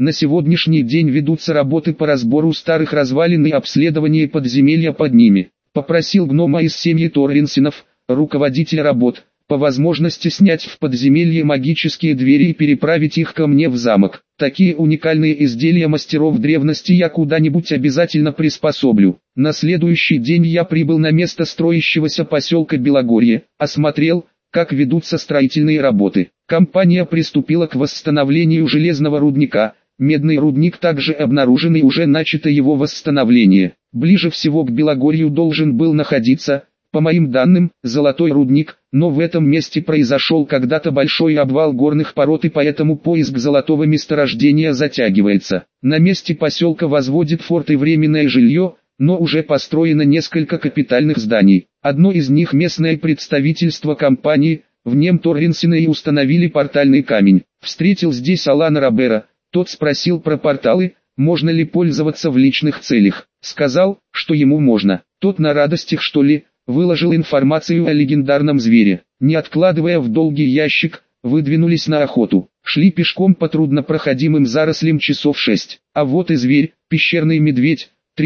На сегодняшний день ведутся работы по разбору старых развалин и обследование подземелья под ними. Попросил гнома из семьи Торренсенов, руководителя работ, по возможности снять в подземелье магические двери и переправить их ко мне в замок. Такие уникальные изделия мастеров древности я куда-нибудь обязательно приспособлю. На следующий день я прибыл на место строящегося поселка Белогорье, осмотрел, как ведутся строительные работы. Компания приступила к восстановлению железного рудника. Медный рудник также обнаружен и уже начато его восстановление. Ближе всего к Белогорью должен был находиться, по моим данным, золотой рудник, но в этом месте произошел когда-то большой обвал горных пород и поэтому поиск золотого месторождения затягивается. На месте поселка возводит форт и временное жилье, но уже построено несколько капитальных зданий. Одно из них местное представительство компании, в нем Торренсены и установили портальный камень. Встретил здесь Алана Робера. Тот спросил про порталы, можно ли пользоваться в личных целях. Сказал, что ему можно. Тот на радостях что ли, выложил информацию о легендарном звере. Не откладывая в долгий ящик, выдвинулись на охоту. Шли пешком по труднопроходимым зарослям часов 6. А вот и зверь, пещерный медведь,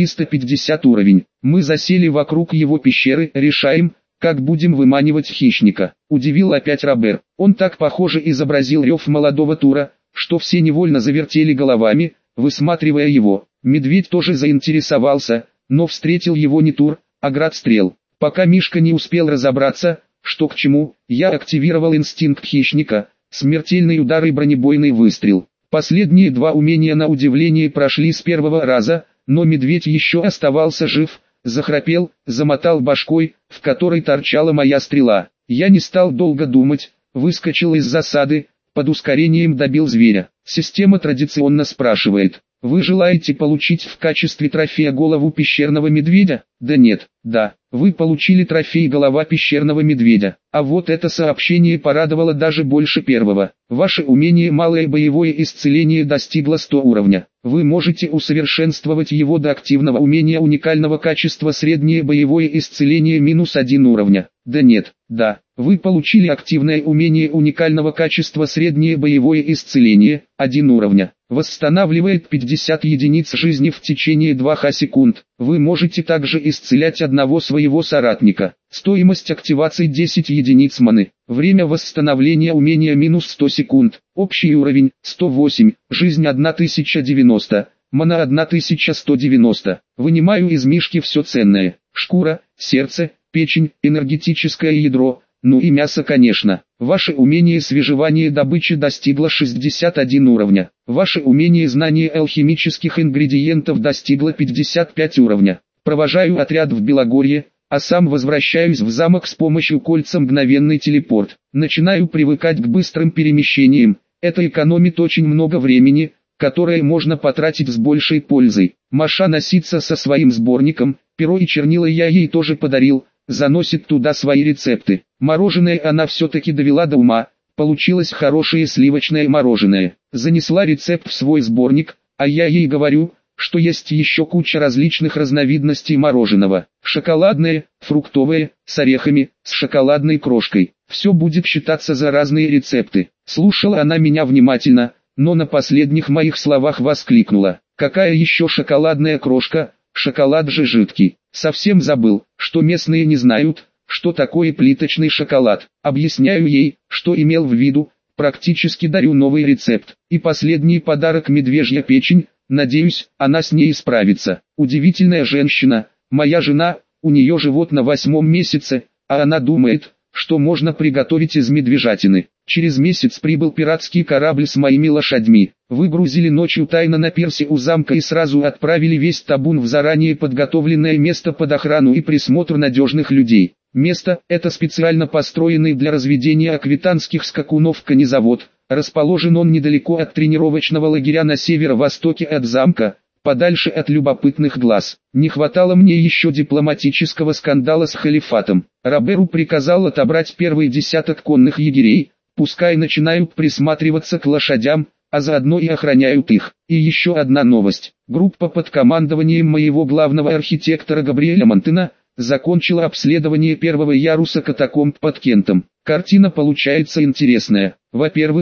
350 уровень. Мы засели вокруг его пещеры, решаем, как будем выманивать хищника. Удивил опять Робер. Он так похоже изобразил рев молодого тура, что все невольно завертели головами, высматривая его. Медведь тоже заинтересовался, но встретил его не тур, а град-стрел. Пока Мишка не успел разобраться, что к чему, я активировал инстинкт хищника, смертельный удар и бронебойный выстрел. Последние два умения на удивление прошли с первого раза, но медведь еще оставался жив, захрапел, замотал башкой, в которой торчала моя стрела. Я не стал долго думать, выскочил из засады, под ускорением добил зверя. Система традиционно спрашивает: вы желаете получить в качестве трофея голову пещерного медведя? Да нет, да, вы получили трофей голова пещерного медведя. А вот это сообщение порадовало даже больше первого. Ваше умение малое боевое исцеление достигло 100 уровня. Вы можете усовершенствовать его до активного умения уникального качества среднее боевое исцеление -1 уровня. Да нет, да, вы получили активное умение уникального качества среднее боевое исцеление, 1 уровня. Восстанавливает 50 единиц жизни в течение 2 секунд. Вы можете также исцелять одного своего соратника. Стоимость активации 10 единиц маны. Время восстановления умения -100 секунд. Общий уровень 108, жизнь 1090, мана 1190. Вынимаю из мишки все ценное. Шкура, сердце, печень, энергетическое ядро, ну и мясо конечно. Ваше умение свежевания добычи достигло 61 уровня. Ваше умение знания алхимических ингредиентов достигло 55 уровня. Провожаю отряд в Белогорье, а сам возвращаюсь в замок с помощью кольца мгновенный телепорт. Начинаю привыкать к быстрым перемещениям. Это экономит очень много времени, которое можно потратить с большей пользой. Маша носится со своим сборником, перо и чернила я ей тоже подарил. Заносит туда свои рецепты. Мороженое она все-таки довела до ума, получилось хорошее сливочное мороженое. Занесла рецепт в свой сборник, а я ей говорю, что есть еще куча различных разновидностей мороженого. Шоколадное, фруктовое, с орехами, с шоколадной крошкой. Все будет считаться за разные рецепты. Слушала она меня внимательно, но на последних моих словах воскликнула: какая еще шоколадная крошка, шоколад же жидкий. Совсем забыл, что местные не знают, что такое плиточный шоколад. Объясняю ей, что имел в виду, практически дарю новый рецепт. И последний подарок — медвежья печень, надеюсь, она с ней справится. Удивительная женщина, моя жена, у нее живот на 8-м месяце, а она думает, что можно приготовить из медвежатины. Через месяц прибыл пиратский корабль с моими лошадьми. Выгрузили ночью тайно на пирсе у замка и сразу отправили весь табун в заранее подготовленное место под охрану и присмотр надежных людей. Место – это специально построенный для разведения аквитанских скакунов конезавод. Расположен он недалеко от тренировочного лагеря на северо-востоке от замка, подальше от любопытных глаз. Не хватало мне еще дипломатического скандала с халифатом. Роберу приказал отобрать первый десяток конных егерей, пускай начинают присматриваться к лошадям, а заодно и охраняют их. И еще одна новость. Группа под командованием моего главного архитектора Габриэля Монтена закончила обследование первого яруса катакомб под Кентом. Картина получается интересная. Во-первых,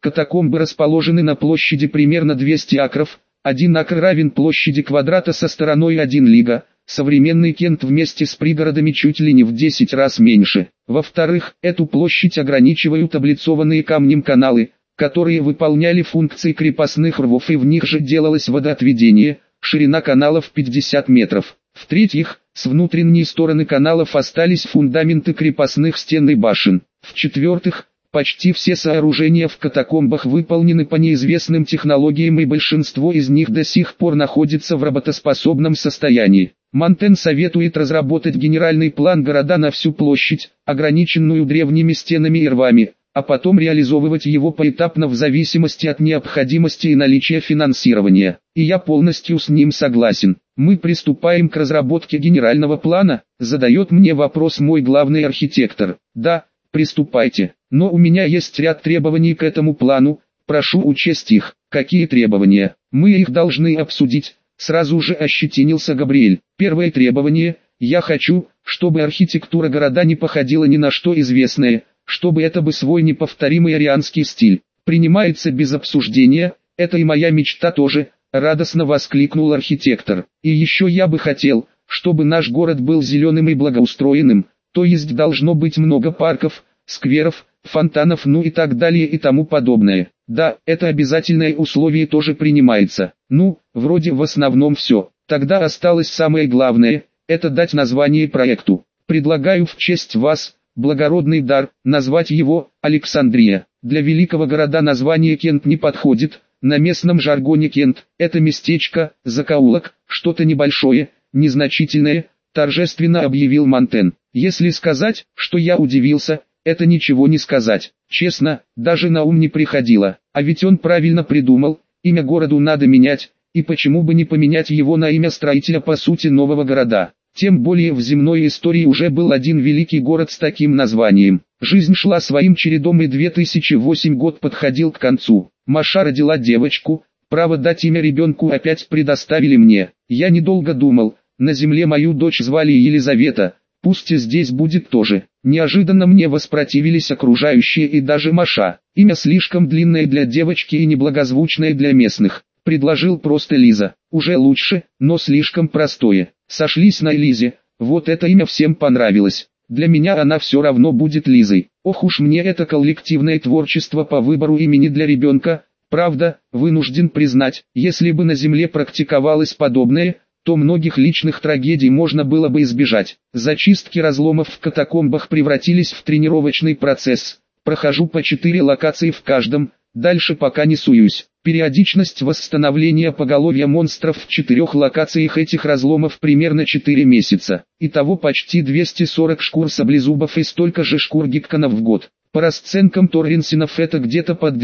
Катакомбы расположены на площади примерно 200 акров, 1 акр равен площади квадрата со стороной 1 лига, современный Кент вместе с пригородами чуть ли не в 10 раз меньше. Во-вторых, эту площадь ограничивают облицованные камнем каналы, которые выполняли функции крепостных рвов, и в них же делалось водоотведение, ширина каналов 50 метров. В-третьих, с внутренней стороны каналов остались фундаменты крепостных стен и башен. В-четвертых, почти все сооружения в катакомбах выполнены по неизвестным технологиям, и большинство из них до сих пор находится в работоспособном состоянии. Монтен советует разработать генеральный план города на всю площадь, ограниченную древними стенами и рвами, а потом реализовывать его поэтапно в зависимости от необходимости и наличия финансирования. И я полностью с ним согласен. Мы приступаем к разработке генерального плана, задает мне вопрос мой главный архитектор. Да, приступайте, но у меня есть ряд требований к этому плану, прошу учесть их. Какие требования? Мы их должны обсудить, сразу же ощетинился Габриэль. Первое требование: я хочу, чтобы архитектура города не походила ни на что известное, чтобы это был свой неповторимый арианский стиль. Принимается без обсуждения, это и моя мечта тоже, радостно воскликнул архитектор. И еще я бы хотел, чтобы наш город был зеленым и благоустроенным, то есть должно быть много парков, скверов, фонтанов, ну и так далее и тому подобное. Да, это обязательное условие тоже принимается. Ну, вроде в основном все. Тогда осталось самое главное, это дать название проекту. Предлагаю в честь вас, благородный дар, назвать его Александрия. Для великого города название Кент не подходит, на местном жаргоне Кент – это местечко, закоулок, что-то небольшое, незначительное, торжественно объявил Монтен. Если сказать, что я удивился, это ничего не сказать. Честно, даже на ум не приходило. А ведь он правильно придумал, имя городу надо менять, и почему бы не поменять его на имя строителя по сути нового города. Тем более в земной истории уже был один великий город с таким названием. Жизнь шла своим чередом, и 2008 год подходил к концу. Маша родила девочку, право дать имя ребенку опять предоставили мне. Я недолго думал, на земле мою дочь звали Елизавета, пусть и здесь будет тоже. Неожиданно мне воспротивились окружающие и даже Маша. Имя слишком длинное для девочки и неблагозвучное для местных. Предложил просто Лиза. Уже лучше, но слишком простое. Сошлись на Лизе, вот это имя всем понравилось. Для меня она все равно будет Лизой. Ох уж мне это коллективное творчество по выбору имени для ребенка. Правда, вынужден признать, если бы на земле практиковалось подобное, то многих личных трагедий можно было бы избежать. Зачистки разломов в катакомбах превратились в тренировочный процесс. Прохожу по 4 локации в каждом, дальше пока не суюсь. Периодичность восстановления поголовья монстров в 4 локациях этих разломов примерно 4 месяца. Итого почти 240 шкур саблезубов и столько же шкур гикконов в год. По расценкам торренсинов это где-то под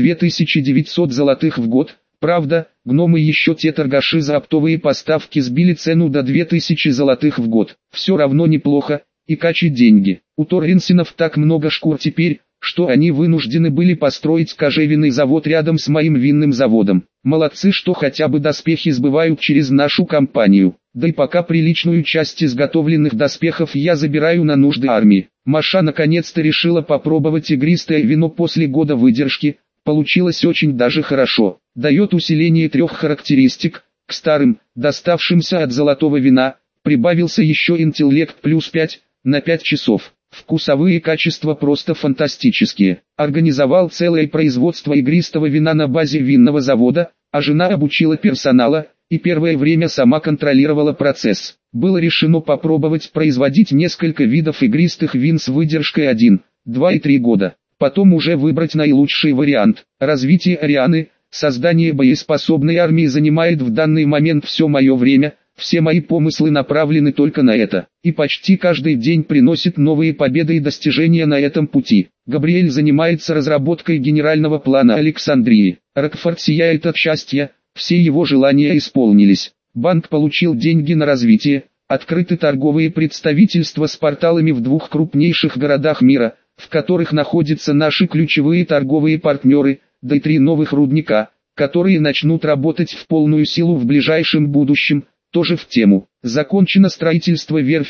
2900 золотых в год. Правда, гномы еще те торгаши за оптовые поставки сбили цену до 2000 золотых в год. Все равно неплохо, и качать деньги. У торренсинов так много шкур теперь, что они вынуждены были построить кожевенный завод рядом с моим винным заводом. Молодцы, что хотя бы доспехи сбывают через нашу компанию. Да и пока приличную часть изготовленных доспехов я забираю на нужды армии. Маша наконец-то решила попробовать игристое вино после года выдержки. Получилось очень даже хорошо. Дает усиление 3 характеристик. К старым, доставшимся от золотого вина, прибавился еще интеллект плюс 5, на 5 часов. Вкусовые качества просто фантастические. Организовал целое производство игристого вина на базе винного завода, а жена обучила персонала, и первое время сама контролировала процесс. Было решено попробовать производить несколько видов игристых вин с выдержкой 1, 2 и 3 года. Потом уже выбрать наилучший вариант. Развитие Арианы, создание боеспособной армии занимает в данный момент все мое время. Все мои помыслы направлены только на это, и почти каждый день приносит новые победы и достижения на этом пути. Габриэль занимается разработкой генерального плана Александрии. Рокфорд сияет от счастья, все его желания исполнились. Банк получил деньги на развитие, открыты торговые представительства с порталами в 2 крупнейших городах мира, в которых находятся наши ключевые торговые партнеры, да и 3 новых рудника, которые начнут работать в полную силу в ближайшем будущем. Тоже в тему. Закончено строительство верфи.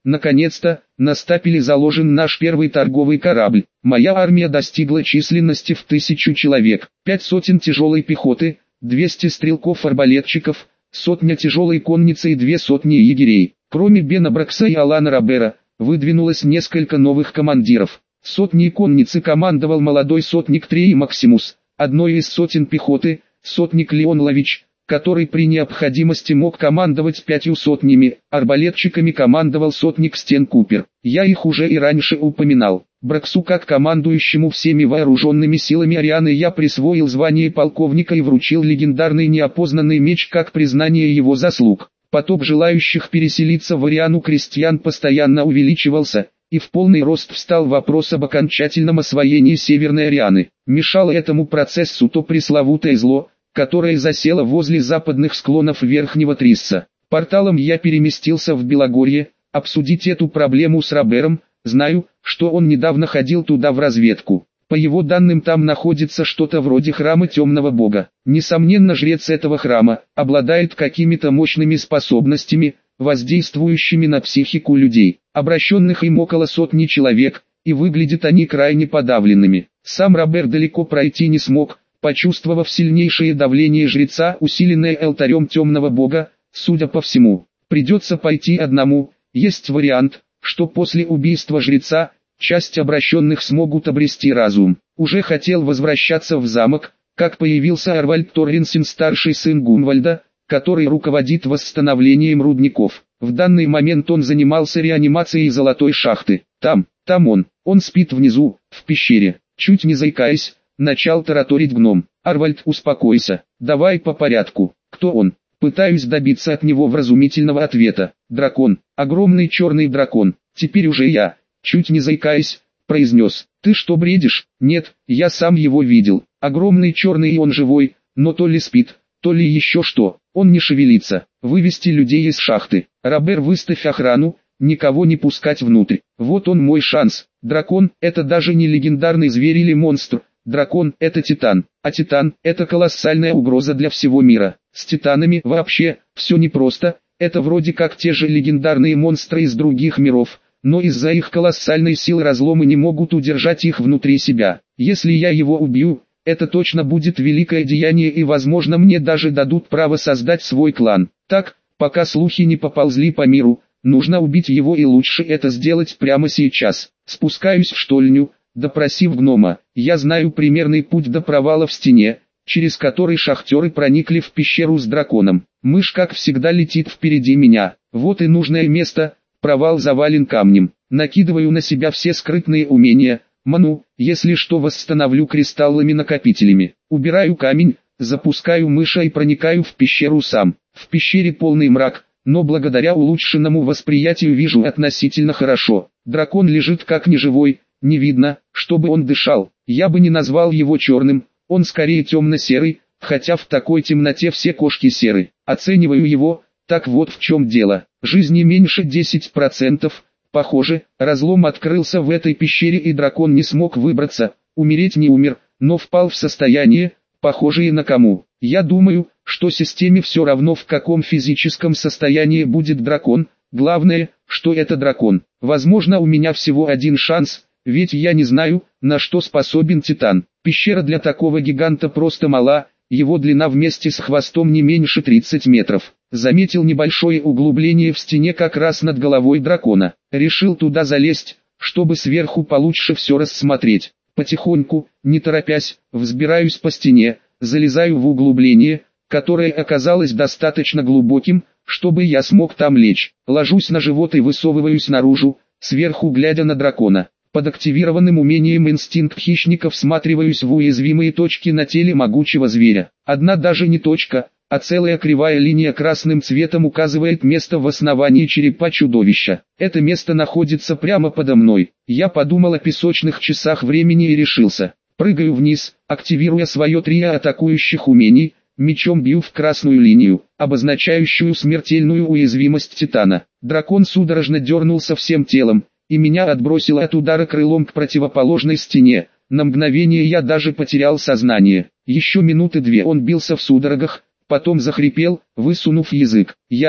Наконец-то, на стапеле заложен наш первый торговый корабль. Моя армия достигла численности в 1000 человек, 5 сотен тяжелой пехоты, 200 стрелков-арбалетчиков, 100 тяжелой конницы и 200 егерей. Кроме Бена Бракса и Алана Робера, выдвинулось несколько новых командиров. 100 конницы командовал молодой сотник Трей Максимус, одной из сотен пехоты, сотник Леон Лович, который при необходимости мог командовать 5 сотнями, арбалетчиками командовал сотник Стен Купер. Я их уже и раньше упоминал. Браксу как командующему всеми вооруженными силами Арианы я присвоил звание полковника и вручил легендарный неопознанный меч как признание его заслуг. Поток желающих переселиться в Ариану крестьян постоянно увеличивался, и в полный рост встал вопрос об окончательном освоении Северной Арианы. Мешало этому процессу то пресловутое зло, которое засело возле западных склонов Верхнего Трисса. Порталом я переместился в Белогорье, обсудить эту проблему с Робером. Знаю, что он недавно ходил туда в разведку. По его данным, там находится что-то вроде храма темного бога. Несомненно, жрец этого храма обладает какими-то мощными способностями, воздействующими на психику людей. Обращенных им около 100 человек, и выглядят они крайне подавленными. Сам Робер далеко пройти не смог, почувствовав сильнейшее давление жреца, усиленное алтарем темного бога. Судя по всему, придется пойти одному. Есть вариант, что после убийства жреца, часть обращенных смогут обрести разум. Уже хотел возвращаться в замок, как появился Арвальд Торренсен, старший сын Гунвальда, который руководит восстановлением рудников. В данный момент он занимался реанимацией золотой шахты. Там он спит внизу, в пещере. Чуть не заикаясь, начал тараторить гном. Арвальд, успокойся, давай по порядку. Кто он? Пытаюсь добиться от него вразумительного ответа. Дракон, огромный черный дракон. Теперь уже я, чуть не заикаясь, произнес. Ты что, бредишь? Нет, я сам его видел. Огромный черный, и он живой, но то ли спит, то ли еще что. Он не шевелится. Вывести людей из шахты. Робер, выставь охрану, никого не пускать внутрь. Вот он мой шанс. Дракон – это даже не легендарный зверь или монстр. Дракон – это титан, а титан – это колоссальная угроза для всего мира. С титанами вообще все непросто, это вроде как те же легендарные монстры из других миров, но из-за их колоссальной силы разломы не могут удержать их внутри себя. Если я его убью, это точно будет великое деяние, и возможно мне даже дадут право создать свой клан. Так, пока слухи не поползли по миру, нужно убить его, и лучше это сделать прямо сейчас. Спускаюсь в штольню, допросив гнома. Я знаю примерный путь до провала в стене, через который шахтеры проникли в пещеру с драконом. Мышь, как всегда, летит впереди меня. Вот и нужное место. Провал завален камнем. Накидываю на себя все скрытные умения. Ману, если что, восстановлю кристаллами-накопителями. Убираю камень, запускаю мыша и проникаю в пещеру сам. В пещере полный мрак, но благодаря улучшенному восприятию вижу относительно хорошо. Дракон лежит как неживой, не видно, чтобы он дышал. Я бы не назвал его черным, он скорее темно-серый, хотя в такой темноте все кошки серы. Оцениваю его, так вот в чем дело. Жизни меньше 10%. Похоже, разлом открылся в этой пещере, и дракон не смог выбраться. Умереть не умер, но впал в состояние, похожее на кому. Я думаю, что системе все равно, в каком физическом состоянии будет дракон. Главное, что это дракон. Возможно, у меня всего один шанс, ведь я не знаю, на что способен титан. Пещера для такого гиганта просто мала, его длина вместе с хвостом не меньше 30 метров. Заметил небольшое углубление в стене как раз над головой дракона. Решил туда залезть, чтобы сверху получше все рассмотреть. Потихоньку, не торопясь, взбираюсь по стене, залезаю в углубление, которое оказалось достаточно глубоким, чтобы я смог там лечь. Ложусь на живот и высовываюсь наружу, сверху глядя на дракона. Под активированным умением инстинкт хищника всматриваюсь в уязвимые точки на теле могучего зверя. Одна даже не точка, а целая кривая линия красным цветом указывает место в основании черепа чудовища. Это место находится прямо подо мной. Я подумал о песочных часах времени и решился. Прыгаю вниз, активируя свое трио атакующих умений, мечом бью в красную линию, обозначающую смертельную уязвимость титана. Дракон судорожно дернулся всем телом, и меня отбросило от удара крылом к противоположной стене. На мгновение я даже потерял сознание. Еще минуты две он бился в судорогах, потом захрипел, высунув язык. Я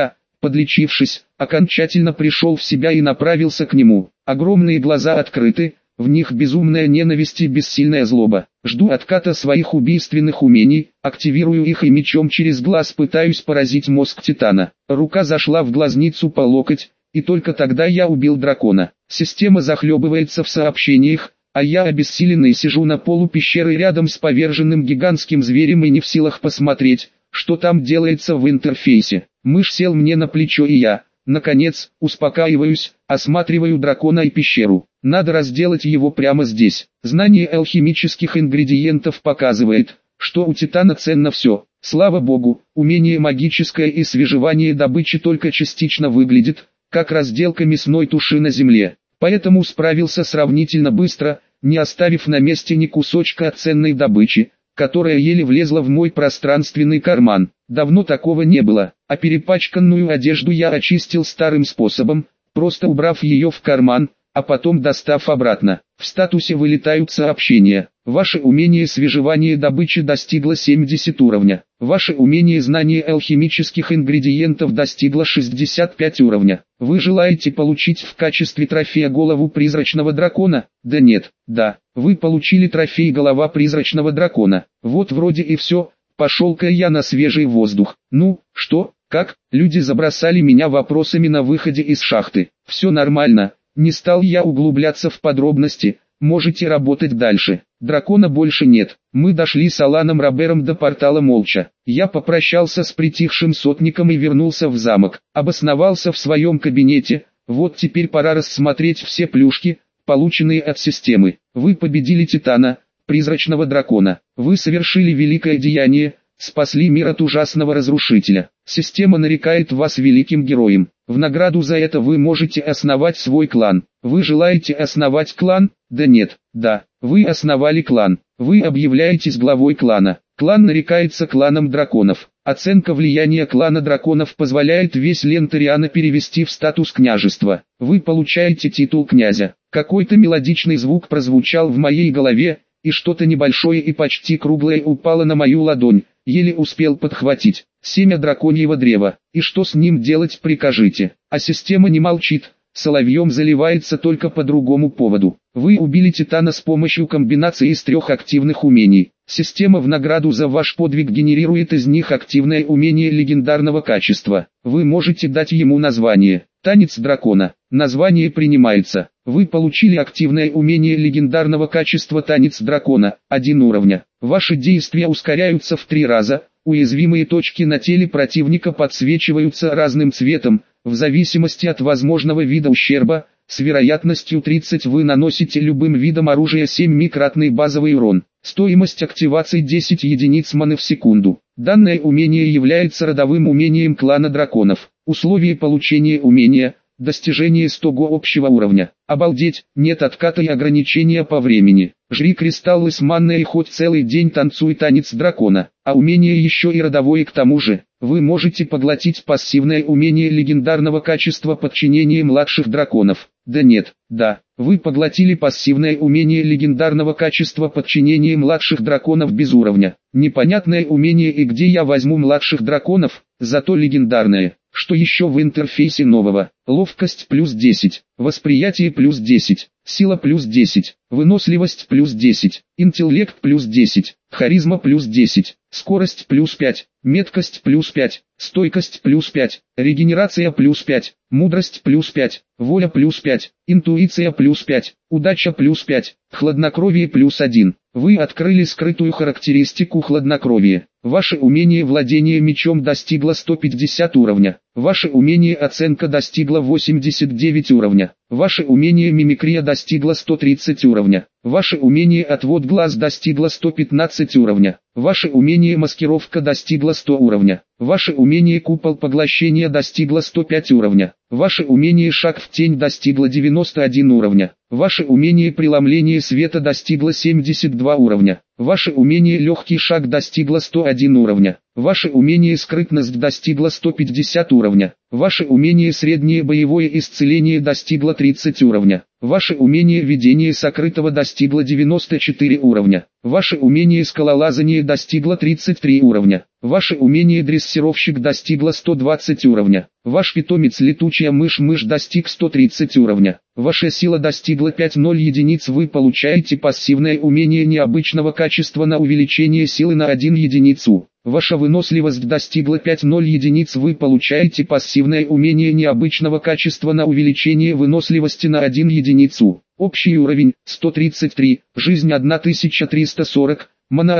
Подлечившись, окончательно пришел в себя и направился к нему. Огромные глаза открыты, в них безумная ненависть и бессильная злоба. Жду отката своих убийственных умений, активирую их и мечом через глаз пытаюсь поразить мозг Титана. Рука зашла в глазницу по локоть, и только тогда я убил дракона. Система захлебывается в сообщениях, а я обессиленный сижу на полу пещеры рядом с поверженным гигантским зверем и не в силах посмотреть, что там делается в интерфейсе. Мышь сел мне на плечо и я, наконец, успокаиваюсь, осматриваю дракона и пещеру. Надо разделать его прямо здесь. Знание алхимических ингредиентов показывает, что у Титана ценно все. Слава богу, умение магическое и свежевание добычи только частично выглядит, как разделка мясной туши на земле. Поэтому справился сравнительно быстро, не оставив на месте ни кусочка ценной добычи, которая еле влезла в мой пространственный карман. Давно такого не было, а перепачканную одежду я очистил старым способом, просто убрав ее в карман, а потом достав обратно. В статусе вылетают сообщения. Ваше умение свежевания добычи достигло 70 уровня. Ваше умение знания алхимических ингредиентов достигло 65 уровня. Вы желаете получить в качестве трофея голову призрачного дракона? Да нет, да. Вы получили трофей голова призрачного дракона. Вот вроде и все. Пошел-ка я на свежий воздух. Ну, что, как? Люди забросали меня вопросами на выходе из шахты. Все нормально. Не стал я углубляться в подробности, можете работать дальше. Дракона больше нет. Мы дошли с Аланом Робером до портала молча. Я попрощался с притихшим сотником и вернулся в замок. Обосновался в своем кабинете. Вот теперь пора рассмотреть все плюшки, полученные от системы. Вы победили Титана, призрачного дракона. Вы совершили великое деяние, спасли мир от ужасного разрушителя. Система нарекает вас великим героем. В награду за это вы можете основать свой клан. Вы желаете основать клан? Да нет, да. Вы основали клан. Вы объявляетесь главой клана. Клан нарекается кланом драконов. Оценка влияния клана драконов позволяет весь Ленториана перевести в статус княжества. Вы получаете титул князя. Какой-то мелодичный звук прозвучал в моей голове, и что-то небольшое и почти круглое упало на мою ладонь. Еле успел подхватить. Семя драконьего древа. И что с ним делать, прикажите? А система не молчит. Соловьем заливается только по другому поводу. Вы убили Титана с помощью комбинации из 3 активных умений. Система в награду за ваш подвиг генерирует из них активное умение легендарного качества. Вы можете дать ему название. Танец дракона. Название принимается. Вы получили активное умение легендарного качества Танец дракона, 1 уровня. Ваши действия ускоряются в 3 раза. Уязвимые точки на теле противника подсвечиваются разным цветом, в зависимости от возможного вида ущерба. С вероятностью 30 вы наносите любым видом оружия 7-кратный базовый урон. Стоимость активации 10 единиц маны в секунду. Данное умение является родовым умением клана драконов. Условия получения умения – достижение 100 общего уровня. Обалдеть, нет отката и ограничения по времени. Жри кристаллы с манной и хоть целый день танцуй танец дракона. А умение еще и родовое к тому же. Вы можете поглотить пассивное умение легендарного качества подчинения младших драконов. Да нет, да. Вы поглотили пассивное умение легендарного качества подчинения младших драконов без уровня. Непонятное умение и где я возьму младших драконов, зато легендарное. Что еще в интерфейсе нового? Ловкость плюс 10, восприятие плюс 10, сила плюс 10, выносливость плюс 10, интеллект плюс 10, харизма плюс 10, скорость плюс 5, меткость плюс 5, стойкость плюс 5, регенерация плюс 5, мудрость плюс 5, воля плюс 5, интуиция плюс 5, удача плюс 5, хладнокровие плюс 1. Вы открыли скрытую характеристику хладнокровия. Ваше умение владения мечом достигло 150 уровня. Ваше умение оценка достигло 89 уровня. Ваше умение мимикрия достигло 130 уровня. Ваше умение отвод глаз достигло 115 уровня. Ваше умение маскировка достигло 100 уровня. Ваше умение купол поглощения достигло 105 уровня. Ваше умение шаг в тень достигло 91 уровня. Ваше умение преломление света достигло 72 уровня. Ваше умение легкий шаг достигло 101 уровня. Ваше умение скрытность достигло 150 уровня. Ваше умение среднее боевое исцеление достигло 30 уровня. Ваше умение ведения сокрытого достигло 94 уровня. Ваше умение скалолазания достигло 33 уровня. Ваше умение дрессировщик достигла 120 уровня. Ваш питомец летучая мышь достиг 130 уровня. Ваша сила достигла 5,0 единиц. Вы получаете пассивное умение необычного качества на увеличение силы на 1 единицу. Ваша выносливость достигла 5,0 единиц. Вы получаете пассивное умение необычного качества на увеличение выносливости на 1 единицу. Общий уровень 133, жизнь 1340, мана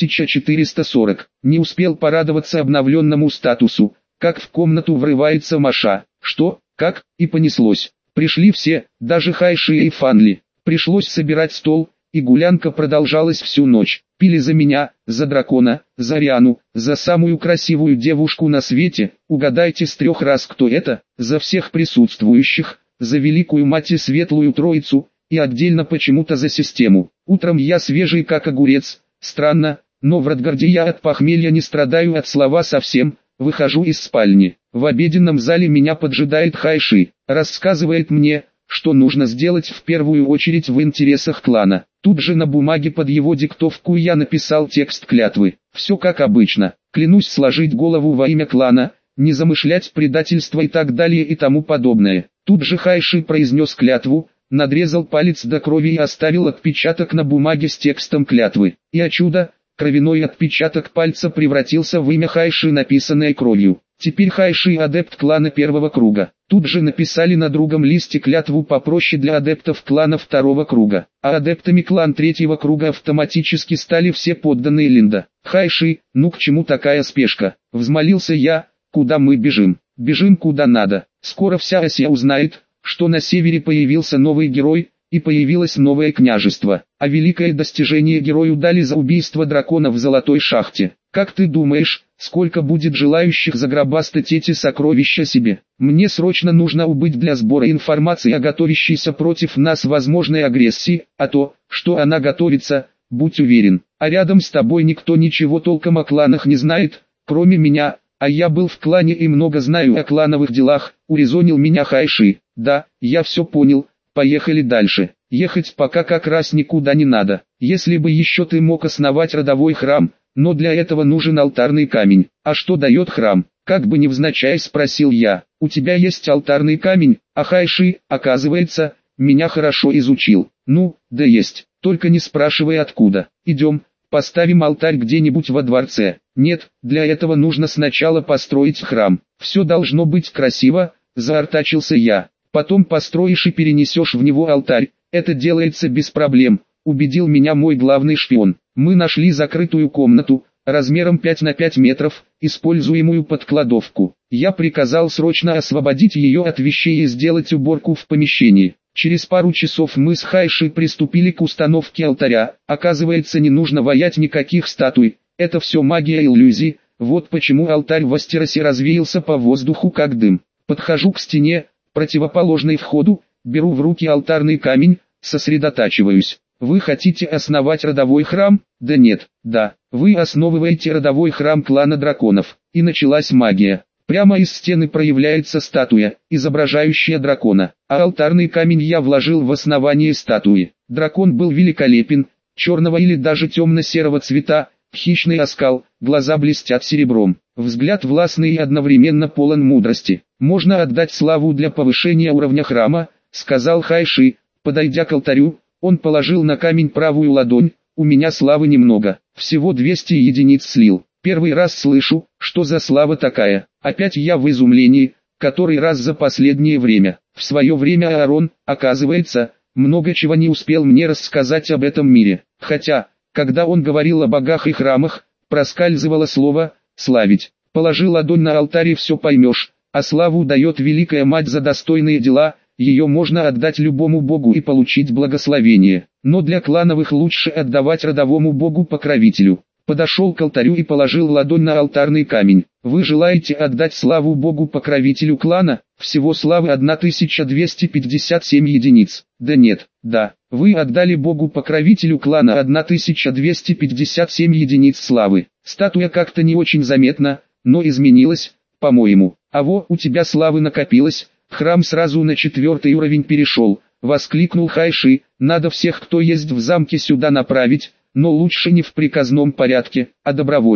1440. Не успел порадоваться обновленному статусу, как в комнату врывается Маша. Что, как, и понеслось. Пришли все, даже Хайши и Фанли. Пришлось собирать стол, и гулянка продолжалась всю ночь. Пили за меня, за дракона, за Риану, за самую красивую девушку на свете. Угадайте с 3 раз, кто это, за всех присутствующих, за Великую Мать и Светлую Троицу, и отдельно почему-то за систему. Утром я свежий как огурец. Странно, но в Радгарде я от похмелья не страдаю от слова совсем. Выхожу из спальни. В обеденном зале меня поджидает Хайши. Рассказывает мне, что нужно сделать в первую очередь в интересах клана. Тут же на бумаге под его диктовку я написал текст клятвы. Все как обычно. Клянусь сложить голову во имя клана, не замышлять предательство и так далее и тому подобное. Тут же Хайши произнес клятву, надрезал палец до крови и оставил отпечаток на бумаге с текстом клятвы. И о чудо, кровяной отпечаток пальца превратился в имя Хайши, написанное кровью. Теперь Хайши адепт клана первого круга. Тут же написали на другом листе клятву попроще для адептов клана второго круга. А адептами клан третьего круга автоматически стали все подданные Линда. Хайши, ну к чему такая спешка? Взмолился я, куда мы бежим? Бежим куда надо. Скоро вся Асия узнает, что на севере появился новый герой, и появилось новое княжество. А великое достижение герою дали за убийство дракона в Золотой Шахте. Как ты думаешь, сколько будет желающих заграбастать эти сокровища себе? Мне срочно нужно убыть для сбора информации о готовящейся против нас возможной агрессии, а то, что она готовится, будь уверен. А рядом с тобой никто ничего толком о кланах не знает, кроме меня, а я был в клане и много знаю о клановых делах, урезонил меня Хайши. Да, я все понял, поехали дальше. Ехать пока как раз никуда не надо. Если бы еще ты мог основать родовой храм, но для этого нужен алтарный камень. А что дает храм? Как бы невзначай спросил я. У тебя есть алтарный камень? А Хайши, оказывается, меня хорошо изучил. Ну, да есть, только не спрашивай откуда. Идем, поставим алтарь где-нибудь во дворце. Нет, для этого нужно сначала построить храм. Все должно быть красиво, заортачился я. Потом построишь и перенесешь в него алтарь. Это делается без проблем, убедил меня мой главный шпион. Мы нашли закрытую комнату, размером 5 на 5 метров, используемую под кладовку. Я приказал срочно освободить ее от вещей и сделать уборку в помещении. Через пару часов мы с Хайши приступили к установке алтаря. Оказывается, не нужно ваять никаких статуй, это все магия иллюзий. Вот почему алтарь в Астеросе развеялся по воздуху как дым. Подхожу к стене, противоположной входу, беру в руки алтарный камень, сосредотачиваюсь. Вы хотите основать родовой храм? Да нет, да, вы основываете родовой храм клана драконов. И началась магия. Прямо из стены проявляется статуя, изображающая дракона. А алтарный камень я вложил в основание статуи. Дракон был великолепен, черного или даже темно-серого цвета, хищный оскал, глаза блестят серебром. Взгляд властный и одновременно полон мудрости. Можно отдать славу для повышения уровня храма, сказал Хайши, подойдя к алтарю. Он положил на камень правую ладонь. У меня славы немного, всего 200 единиц слил. Первый раз слышу, что за слава такая. Опять я в изумлении, который раз за последнее время. В свое время Аарон, оказывается, много чего не успел мне рассказать об этом мире. Хотя, когда он говорил о богах и храмах, проскальзывало слово «славить». Положи ладонь на алтарь и все поймешь, а славу дает Великая Мать за достойные дела. Ее можно отдать любому богу и получить благословение, но для клановых лучше отдавать родовому богу-покровителю. Подошел к алтарю и положил ладонь на алтарный камень. Вы желаете отдать славу богу-покровителю клана? Всего славы 1257 единиц. Да нет, да, вы отдали богу-покровителю клана 1257 единиц славы. Статуя как-то не очень заметна, но изменилась, по-моему. А во, у тебя славы накопилось. Храм сразу на 4 уровень перешел, воскликнул Хайши. Надо всех, кто есть в замке, сюда направить, но лучше не в приказном порядке, а добровольно.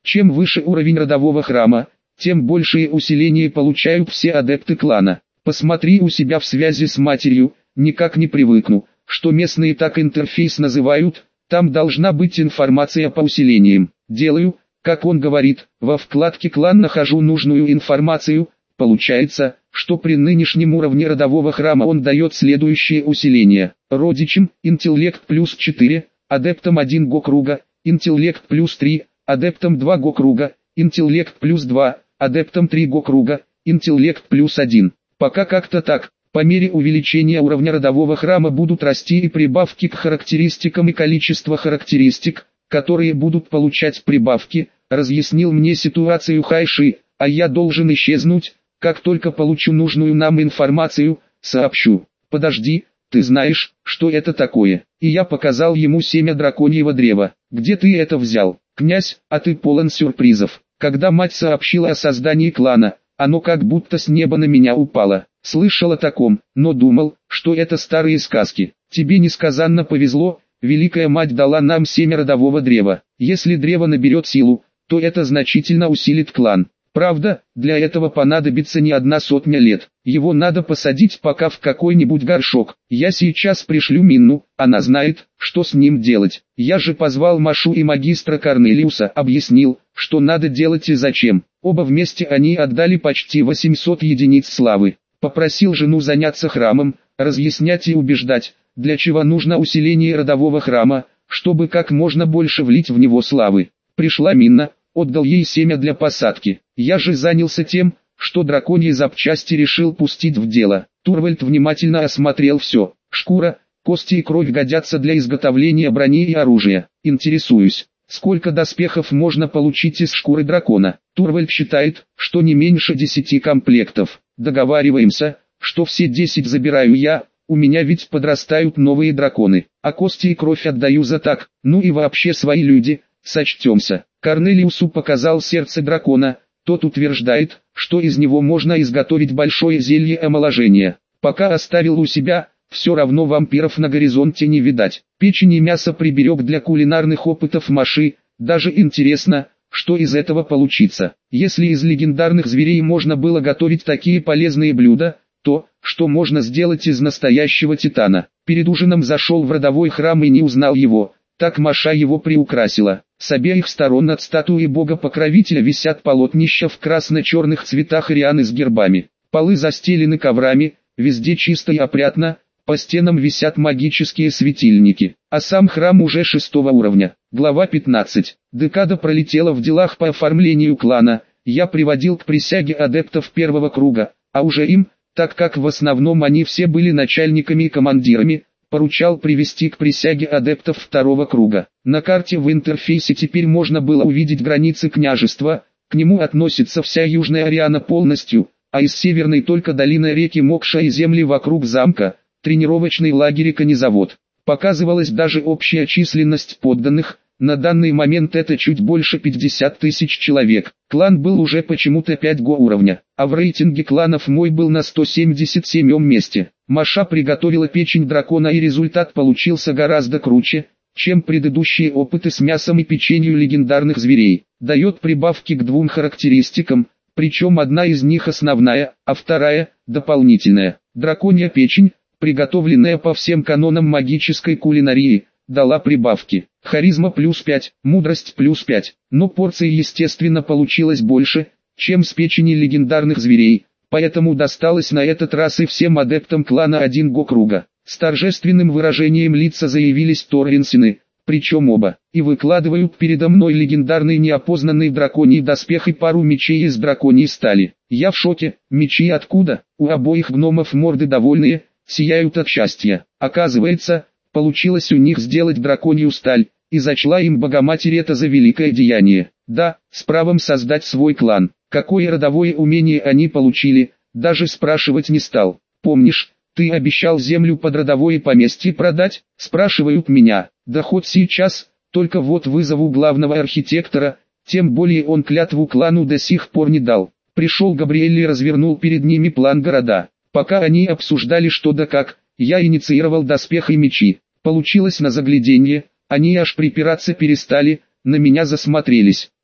Чем выше уровень родового храма, тем большее усиление получают все адепты клана. Посмотри у себя в связи с матерью, никак не привыкну, что местные так интерфейс называют, там должна быть информация по усилениям. Делаю, как он говорит, во вкладке «Клан» нахожу нужную информацию, получается, что при нынешнем уровне родового храма он дает следующее усиление. Родичам, интеллект плюс 4, адептам 1 го круга, интеллект плюс 3, адептам 2 го круга, интеллект плюс 2, адептам 3 го круга, интеллект плюс 1. Пока как-то так. По мере увеличения уровня родового храма будут расти и прибавки к характеристикам и количество характеристик, которые будут получать прибавки, разъяснил мне ситуацию Хайши, а я должен исчезнуть, как только получу нужную нам информацию, сообщу. Подожди, ты знаешь, что это такое? И я показал ему семя драконьего древа. Где ты это взял? Князь, а ты полон сюрпризов. Когда мать сообщила о создании клана, оно как будто с неба на меня упало. Слышал о таком, но думал, что это старые сказки. Тебе несказанно повезло, Великая Мать дала нам семя родового древа. Если древо наберет силу, то это значительно усилит клан. Правда, для этого понадобится не 100 лет. Его надо посадить пока в какой-нибудь горшок. Я сейчас пришлю Минну, она знает, что с ним делать. Я же позвал Машу и магистра Корнелиуса, объяснил, что надо делать и зачем. Оба вместе они отдали почти 800 единиц славы. Попросил жену заняться храмом, разъяснять и убеждать, для чего нужно усиление родового храма, чтобы как можно больше влить в него славы. Пришла Минна, отдал ей семя для посадки. Я же занялся тем, что драконьи запчасти решил пустить в дело. Турвальд внимательно осмотрел все. Шкура, кости и кровь годятся для изготовления брони и оружия. Интересуюсь, сколько доспехов можно получить из шкуры дракона? Турвальд считает, что не меньше 10 комплектов. Договариваемся, что все 10 забираю я, у меня ведь подрастают новые драконы, а кости и кровь отдаю за так, ну и вообще свои люди, сочтемся. Корнелиусу показал сердце дракона, тот утверждает, что из него можно изготовить большое зелье омоложения. Пока оставил у себя, все равно вампиров на горизонте не видать. Печень и мясо приберег для кулинарных опытов Маши, даже интересно, что из этого получится. Если из легендарных зверей можно было готовить такие полезные блюда, то, что можно сделать из настоящего титана. Перед ужином зашел в родовой храм и не узнал его, так Маша его приукрасила. С обеих сторон над статуей бога-покровителя висят полотнища в красно-черных цветах Ирианы с гербами. Полы застелены коврами, везде чисто и опрятно, по стенам висят магические светильники, а сам храм уже 6-го уровня. Глава 15. Декада пролетела в делах по оформлению клана, я приводил к присяге адептов первого круга, а уже им, так как в основном они все были начальниками и командирами, поручал привести к присяге адептов второго круга. На карте в интерфейсе теперь можно было увидеть границы княжества, к нему относится вся Южная Ариана полностью, а из северной только долина реки Мокша и земли вокруг замка, тренировочный лагерь и конезавод. Показывалась даже общая численность подданных, на данный момент это чуть больше 50 тысяч человек. Клан был уже почему-то 5-го уровня, а в рейтинге кланов мой был на 177-м месте. Маша приготовила печень дракона и результат получился гораздо круче, чем предыдущие опыты с мясом и печенью легендарных зверей. Дает прибавки к 2 характеристикам, причем одна из них основная, а вторая – дополнительная. Драконья печень, приготовленная по всем канонам магической кулинарии, дала прибавки. Харизма плюс 5, мудрость плюс 5, но порций естественно получилось больше, чем с печени легендарных зверей, поэтому досталось на этот раз и всем адептам клана 1-го круга. С торжественным выражением лица заявились торренсины, причем оба, и выкладывают передо мной легендарный неопознанный драконий доспех и пару мечей из драконьей стали. Я в шоке, мечи откуда? У обоих гномов морды довольные, сияют от счастья. Оказывается, получилось у них сделать драконью сталь, и зачла им Богоматерь это за великое деяние. Да, с правом создать свой клан. Какое родовое умение они получили, даже спрашивать не стал. Помнишь, ты обещал землю под родовое поместье продать? Спрашивают меня. Да хоть сейчас, только вот вызову главного архитектора, тем более он клятву клану до сих пор не дал. Пришел Габриэль и развернул перед ними план города. Пока они обсуждали что да как, я инициировал доспех и мечи. Получилось на загляденье, они аж припираться перестали, на меня засмотрелись.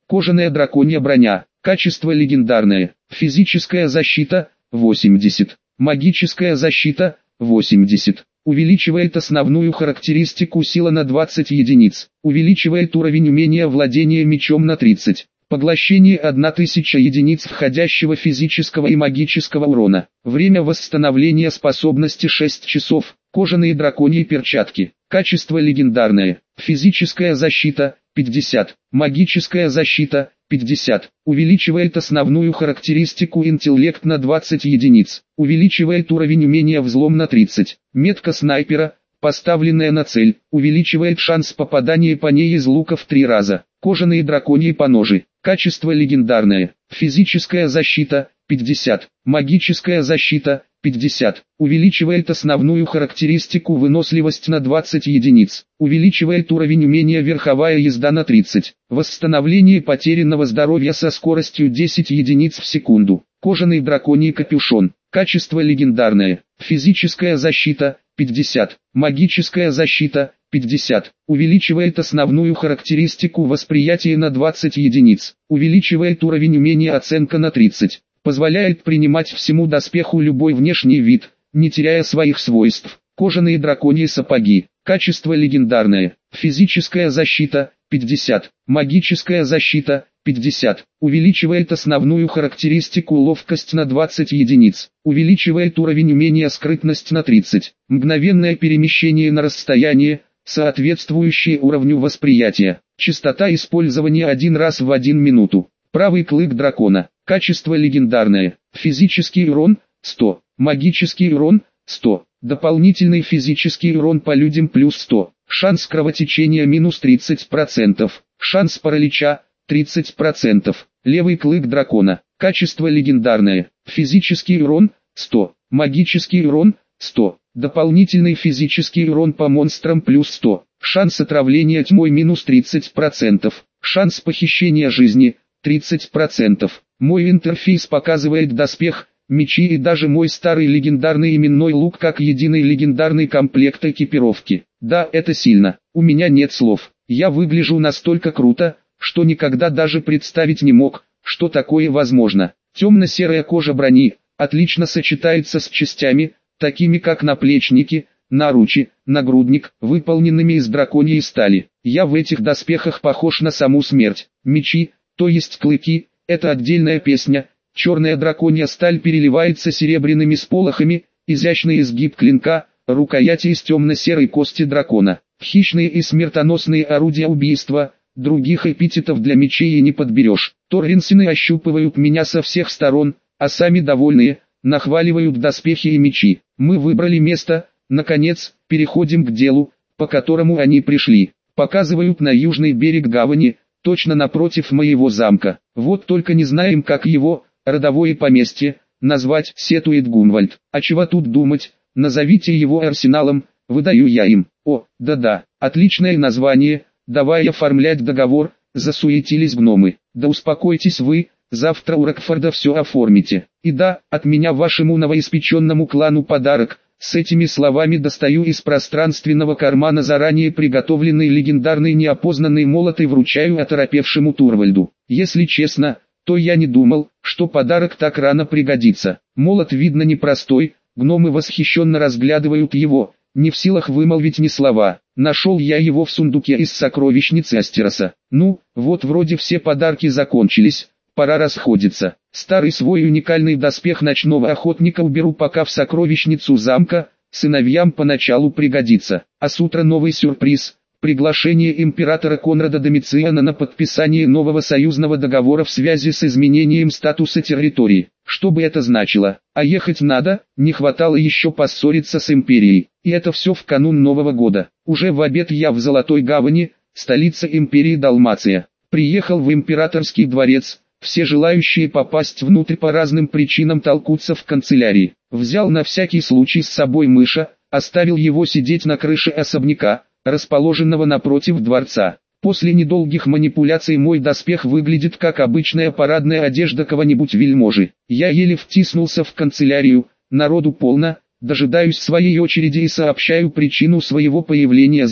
Кожаная драконья броня. Качество легендарное. Физическая защита – 80. Магическая защита – 80. Увеличивает основную характеристику сила на 20 единиц. Увеличивает уровень умения владения мечом на 30. Поглощение 1000 единиц входящего физического и магического урона. Время восстановления способности 6 часов. Кожаные драконьи перчатки. Качество легендарное. Физическая защита – 50. Магическая защита – 50. Увеличивает основную характеристику интеллект на 20 единиц. Увеличивает уровень умения взлом на 30. Метка снайпера, поставленная на цель, увеличивает шанс попадания по ней из лука в 3 раза. Кожаные драконьи поножи. Качество легендарное. Физическая защита – 50. Магическая защита – 50. Увеличивает основную характеристику выносливость на 20 единиц. Увеличивает уровень умения верховая езда на 30. Восстановление потерянного здоровья со скоростью 10 единиц в секунду. Кожаный драконий капюшон. Качество легендарное. Физическая защита – 50. Магическая защита – 50. Увеличивает основную характеристику восприятия на 20 единиц. Увеличивает уровень умения оценка на 30. Позволяет принимать всему доспеху любой внешний вид, не теряя своих свойств. Кожаные драконьи сапоги. Качество легендарное. Физическая защита – 50. Магическая защита – 50. Увеличивает основную характеристику ловкость на 20 единиц. Увеличивает уровень умения скрытность на 30. Мгновенное перемещение на расстояние, соответствующее уровню восприятия. Частота использования 1 раз в 1 минуту. Правый клык дракона. Качество легендарное. Физический урон – 100. Магический урон – 100. Дополнительный физический урон по людям плюс 100. Шанс кровотечения минус 30%. Шанс паралича – 30%. Левый клык дракона. Качество легендарное. Физический урон – 100. Магический урон – 100. Дополнительный физический урон по монстрам плюс 100. Шанс отравления тьмой минус 30%. Шанс похищения жизни – 30%. Мой интерфейс показывает доспех, мечи и даже мой старый легендарный именной лук как единый легендарный комплект экипировки. Да, это сильно. У меня нет слов. Я выгляжу настолько круто, что никогда даже представить не мог, что такое возможно. Темно-серая кожа брони отлично сочетается с частями, такими как наплечники, наручи, нагрудник, выполненными из драконьей стали. Я в этих доспехах похож на саму смерть. Мечи, то есть клыки, это отдельная песня. Черная драконья сталь переливается серебряными сполохами, изящный изгиб клинка, рукояти из темно-серой кости дракона. Хищные и смертоносные орудия убийства, других эпитетов для мечей и не подберешь. Торренсины ощупывают меня со всех сторон, а сами довольные, нахваливают доспехи и мечи. Мы выбрали место, наконец, переходим к делу, по которому они пришли. Показывают на южный берег гавани, точно напротив моего замка. Вот только не знаем, как его, родовое поместье, назвать, сетует Гунвальд. А чего тут думать, назовите его арсеналом, выдаю я им. О, да-да, отличное название, давай оформлять договор, засуетились гномы. Да успокойтесь вы, завтра у Рокфорда все оформите. И да, от меня вашему новоиспеченному клану подарок. С этими словами достаю из пространственного кармана заранее приготовленный легендарный неопознанный молот и вручаю оторопевшему Турвальду. Если честно, то я не думал, что подарок так рано пригодится. Молот видно непростой, гномы восхищенно разглядывают его, не в силах вымолвить ни слова. Нашел я его в сундуке из сокровищницы Астероса. Ну, вот вроде все подарки закончились, пора расходиться. Старый свой уникальный доспех ночного охотника уберу пока в сокровищницу замка, сыновьям поначалу пригодится. А с утра новый сюрприз. Приглашение императора Конрада Домициана на подписание нового союзного договора в связи с изменением статуса территории. Что бы это значило? А ехать надо, не хватало еще поссориться с империей. И это все в канун Нового года. Уже в обед я в Золотой Гавани, столица империи Далмация. Приехал в императорский дворец. Все желающие попасть внутрь по разным причинам толкутся в канцелярии. Взял на всякий случай с собой мыша, оставил его сидеть на крыше особняка, расположенного напротив дворца. После недолгих манипуляций мой доспех выглядит как обычная парадная одежда кого-нибудь вельможи. Я еле втиснулся в канцелярию, народу полно, дожидаюсь своей очереди и сообщаю причину своего появления здесь.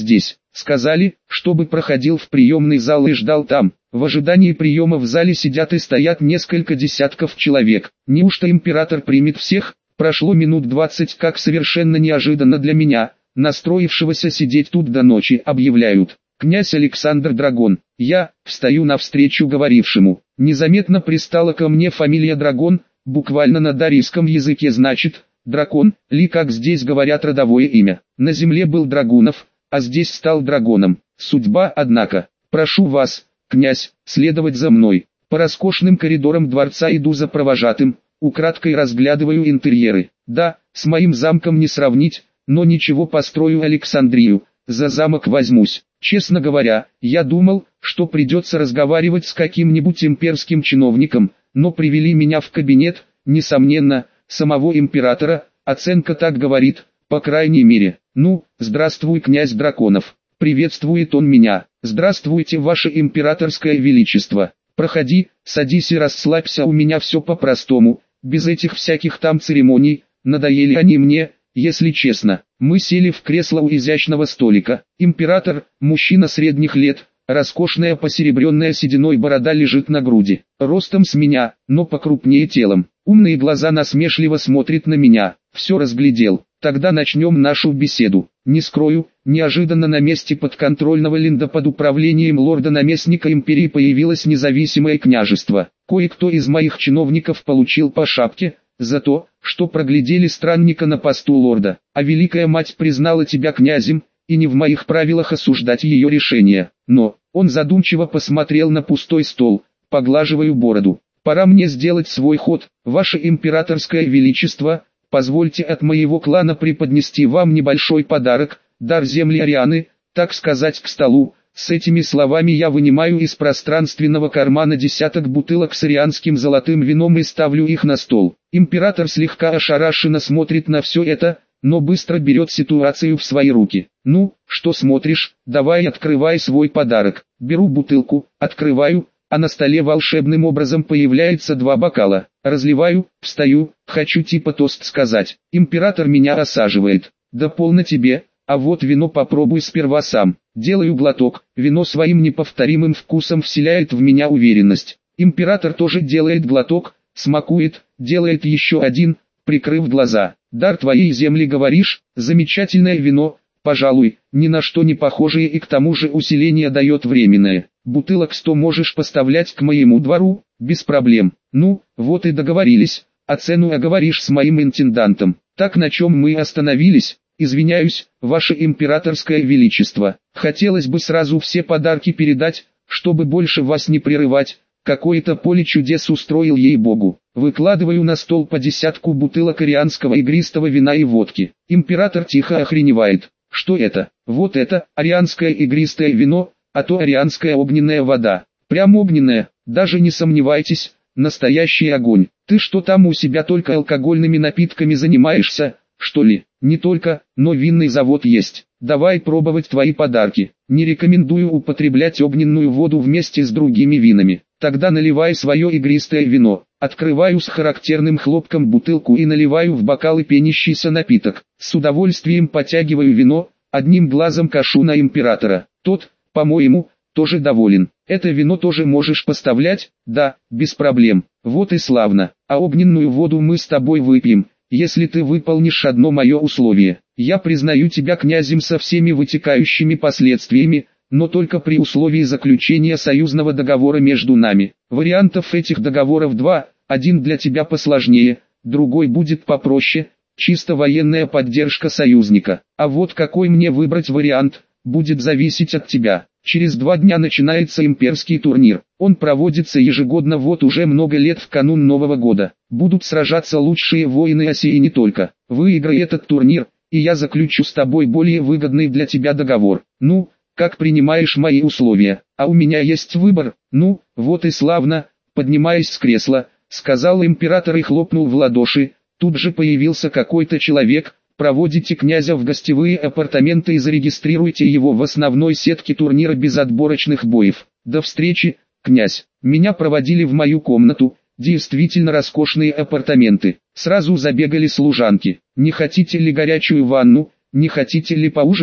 Сказали, чтобы проходил в приемный зал и ждал там. В ожидании приема в зале сидят и стоят несколько десятков человек. Неужто император примет всех? Прошло минут 20, как совершенно неожиданно для меня, настроившегося сидеть тут до ночи, объявляют: князь Александр Драгон. Я встаю навстречу говорившему. Незаметно пристала ко мне фамилия Драгон, буквально на дарийском языке значит дракон, ли как здесь говорят родовое имя. На земле был Драгунов, а здесь стал Драгоном. Судьба, однако. Прошу вас, князь, следовать за мной. По роскошным коридорам дворца иду за провожатым, украдкой разглядываю интерьеры. Да, с моим замком не сравнить, но ничего, построю Александрию, за замок возьмусь. Честно говоря, я думал, что придется разговаривать с каким-нибудь имперским чиновником, но привели меня в кабинет, несомненно, самого императора, оценка так говорит, по крайней мере. Ну, здравствуй, князь Драконов. Приветствует он меня. Здравствуйте, ваше императорское величество. Проходи, садись и расслабься, у меня все по-простому, без этих всяких там церемоний, надоели они мне, если честно. Мы сели в кресло у изящного столика. Император, мужчина средних лет, роскошная посеребренная сединой борода лежит на груди. Ростом с меня, но покрупнее телом. Умные глаза насмешливо смотрят на меня. Все разглядел. Тогда начнем нашу беседу. Не скрою, неожиданно на месте подконтрольного Линда под управлением лорда-наместника империи появилось независимое княжество. Кое-кто из моих чиновников получил по шапке за то, что проглядели странника на посту лорда. А Великая Мать признала тебя князем, и не в моих правилах осуждать ее решение. Но, он задумчиво посмотрел на пустой стол, поглаживаю бороду. Пора мне сделать свой ход, ваше императорское величество. Позвольте от моего клана преподнести вам небольшой подарок, дар земли Арианы, так сказать, к столу. С этими словами я вынимаю из пространственного кармана десяток бутылок с арианским золотым вином и ставлю их на стол. Император слегка ошарашенно смотрит на все это, но быстро берет ситуацию в свои руки. Ну, что смотришь, давай открывай свой подарок. Беру бутылку, открываю, а на столе волшебным образом появляется два бокала. Разливаю, встаю, хочу типа тост сказать. Император меня осаживает. Да полно тебе, а вот вино попробуй сперва сам. Делаю глоток, вино своим неповторимым вкусом вселяет в меня уверенность. Император тоже делает глоток, смакует, делает еще один, прикрыв глаза. Дар твоей земли говоришь, замечательное вино, пожалуй, ни на что не похожее и к тому же усиление дает временное. Бутылок 100 можешь поставлять к моему двору, без проблем. Ну, вот и договорились, а цену оговоришь с моим интендантом. Так, на чем мы остановились? Извиняюсь, ваше императорское величество. Хотелось бы сразу все подарки передать, чтобы больше вас не прерывать. Какое-то поле чудес устроил, ей-богу. Выкладываю на стол по десятку бутылок арианского игристого вина и водки. Император тихо охреневает. Что это? Вот это, арианское игристое вино, а то арианская огненная вода. Прям огненная, даже не сомневайтесь, настоящий огонь. Ты что там у себя только алкогольными напитками занимаешься, что ли? Не только, но винный завод есть. Давай пробовать твои подарки. Не рекомендую употреблять огненную воду вместе с другими винами. Тогда наливай свое игристое вино. Открываю с характерным хлопком бутылку и наливаю в бокалы пенящийся напиток. С удовольствием потягиваю вино, одним глазом кашу на императора. Тот, по-моему, тоже доволен. Это вино тоже можешь поставлять? Да, без проблем. Вот и славно. А огненную воду мы с тобой выпьем, если ты выполнишь одно мое условие. Я признаю тебя князем со всеми вытекающими последствиями, но только при условии заключения союзного договора между нами. Вариантов этих договоров два, один для тебя посложнее, другой будет попроще, чисто военная поддержка союзника. А вот какой мне выбрать вариант, будет зависеть от тебя. Через 2 дня начинается имперский турнир. Он проводится ежегодно вот уже много лет в канун Нового года. Будут сражаться лучшие воины Асии и не только. Выиграй этот турнир, и я заключу с тобой более выгодный для тебя договор. Ну, как принимаешь мои условия? А у меня есть выбор. Ну, вот и славно. Поднимаясь с кресла, сказал император и хлопнул в ладоши. Тут же появился какой-то человек. Проводите князя в гостевые апартаменты и зарегистрируйте его в основной сетке турнира без отборочных боев. До встречи, князь. Меня проводили в мою комнату, действительно роскошные апартаменты. Сразу забегали служанки. Не хотите ли горячую ванну, не хотите ли поужинать?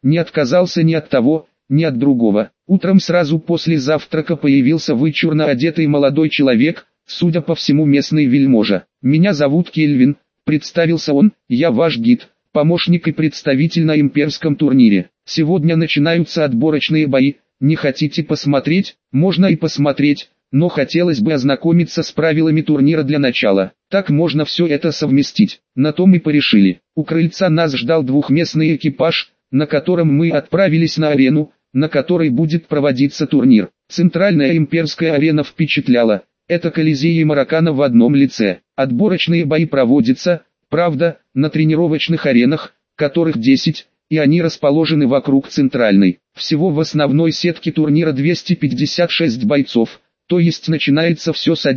не отказался ни от того, ни от другого. Утром сразу после завтрака появился вычурно одетый молодой человек, судя по всему местный вельможа. «Меня зовут Кельвин», — представился он, — «я ваш гид, помощник и представитель на имперском турнире. Сегодня начинаются отборочные бои, не хотите посмотреть? Можно и посмотреть, но хотелось бы ознакомиться с правилами турнира для начала. Так можно все это совместить». На том и порешили. У крыльца нас ждал двухместный экипаж, на котором мы отправились на арену, на которой будет проводиться турнир. Центральная имперская арена впечатляла. Это Колизей и Маракана в одном лице. Отборочные бои проводятся, правда, на тренировочных аренах, которых 10, и они расположены вокруг центральной. Всего в основной сетке турнира 256 бойцов, то есть начинается все с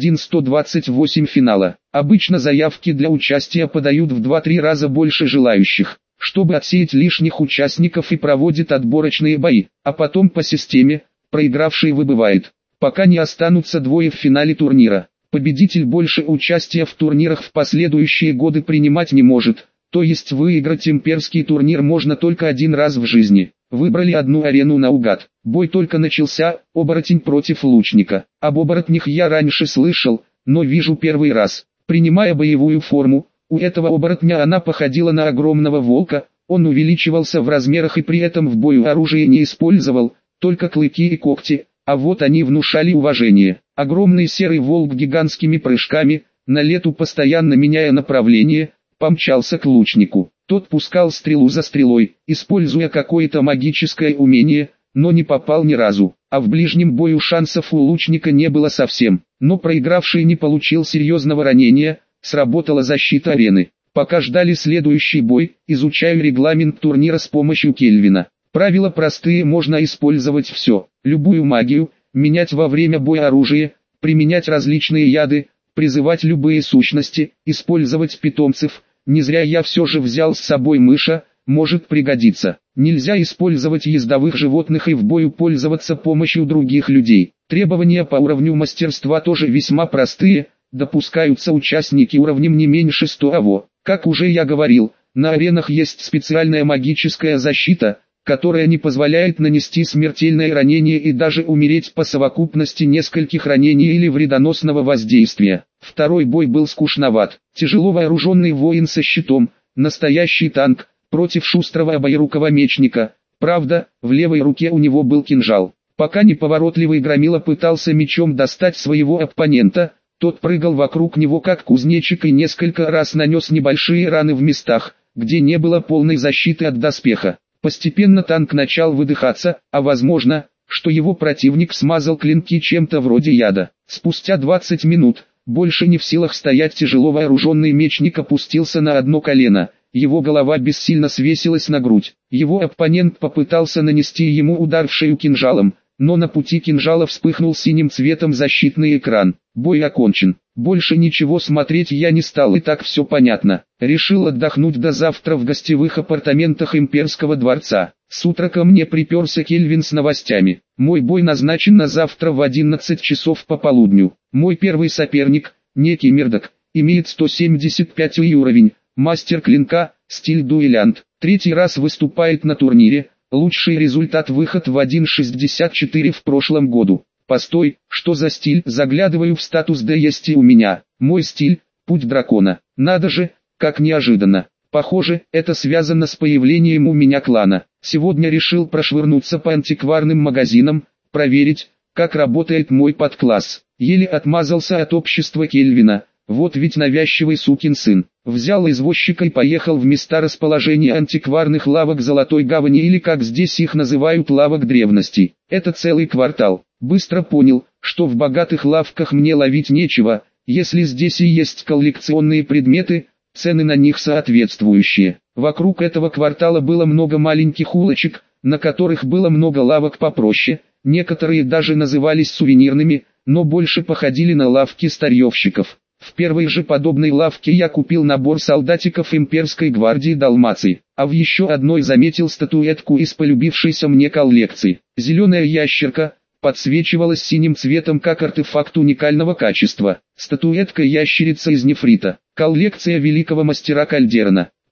1-128 финала. Обычно заявки для участия подают в 2-3 раза больше желающих, чтобы отсеять лишних участников, и проводит отборочные бои, а потом по системе, проигравший выбывает, пока не останутся двое в финале турнира. Победитель больше участия в турнирах в последующие годы принимать не может, то есть выиграть имперский турнир можно только один раз в жизни. Выбрали одну арену наугад. Бой только начался, оборотень против лучника. Об оборотнях я раньше слышал, но вижу первый раз. Принимая боевую форму, у этого оборотня она походила на огромного волка, он увеличивался в размерах и при этом в бою оружие не использовал, только клыки и когти, а вот они внушали уважение. Огромный серый волк гигантскими прыжками, на лету постоянно меняя направление, помчался к лучнику. Тот пускал стрелу за стрелой, используя какое-то магическое умение, но не попал ни разу. А в ближнем бою шансов у лучника не было совсем. Но проигравший не получил серьезного ранения, сработала защита арены. Пока ждали следующий бой, изучаю регламент турнира с помощью Кельвина. Правила простые: можно использовать все, любую магию, менять во время боя оружие, применять различные яды, призывать любые сущности, использовать питомцев. Не зря я все же взял с собой мыша, может пригодиться. Нельзя использовать ездовых животных и в бою пользоваться помощью других людей. Требования по уровню мастерства тоже весьма простые, допускаются участники уровнем не меньше 100 АВО. Как уже я говорил, на аренах есть специальная магическая защита, которая не позволяет нанести смертельное ранение и даже умереть по совокупности нескольких ранений или вредоносного воздействия. Второй бой был скучноват. Тяжело вооруженный воин со щитом, настоящий танк, против шустрого обоирукого мечника. Правда, в левой руке у него был кинжал. Пока неповоротливый громила пытался мечом достать своего оппонента, тот прыгал вокруг него как кузнечик и несколько раз нанес небольшие раны в местах, где не было полной защиты от доспеха. Постепенно танк начал выдыхаться, а возможно, что его противник смазал клинки чем-то вроде яда. Спустя 20 минут, больше не в силах стоять, тяжело вооруженный мечник опустился на одно колено, его голова бессильно свесилась на грудь. Его оппонент попытался нанести ему удар в шею кинжалом, но на пути кинжала вспыхнул синим цветом защитный экран. Бой окончен. Больше ничего смотреть я не стал, и так все понятно. Решил отдохнуть до завтра в гостевых апартаментах имперского дворца. С утра ко мне приперся Кельвин с новостями. Мой бой назначен на завтра в 11 часов по полудню. Мой первый соперник, некий Мердок, имеет 175 уровень, мастер клинка, стиль дуэлянт. Третий раз выступает на турнире. Лучший результат — выход в 1.64 в прошлом году. Постой, что за стиль? Заглядываю в статус, да есть и у меня. Мой стиль — путь дракона. Надо же, как неожиданно. Похоже, это связано с появлением у меня клана. Сегодня решил прошвырнуться по антикварным магазинам, проверить, как работает мой подкласс. Еле отмазался от общества Кельвина. Вот ведь навязчивый сукин сын. Взял извозчика и поехал в места расположения антикварных лавок Золотой Гавани, или как здесь их называют, лавок древностей. Это целый квартал. Быстро понял, что в богатых лавках мне ловить нечего, если здесь и есть коллекционные предметы, цены на них соответствующие. Вокруг этого квартала было много маленьких улочек, на которых было много лавок попроще, некоторые даже назывались сувенирными, но больше походили на лавки старьевщиков. В первой же подобной лавке я купил набор солдатиков имперской гвардии Далмации, а в еще одной заметил статуэтку из полюбившейся мне коллекции. Зеленая ящерка подсвечивалась синим цветом как артефакт уникального качества. Статуэтка ящерица из нефрита. Коллекция великого мастера Кальдерна.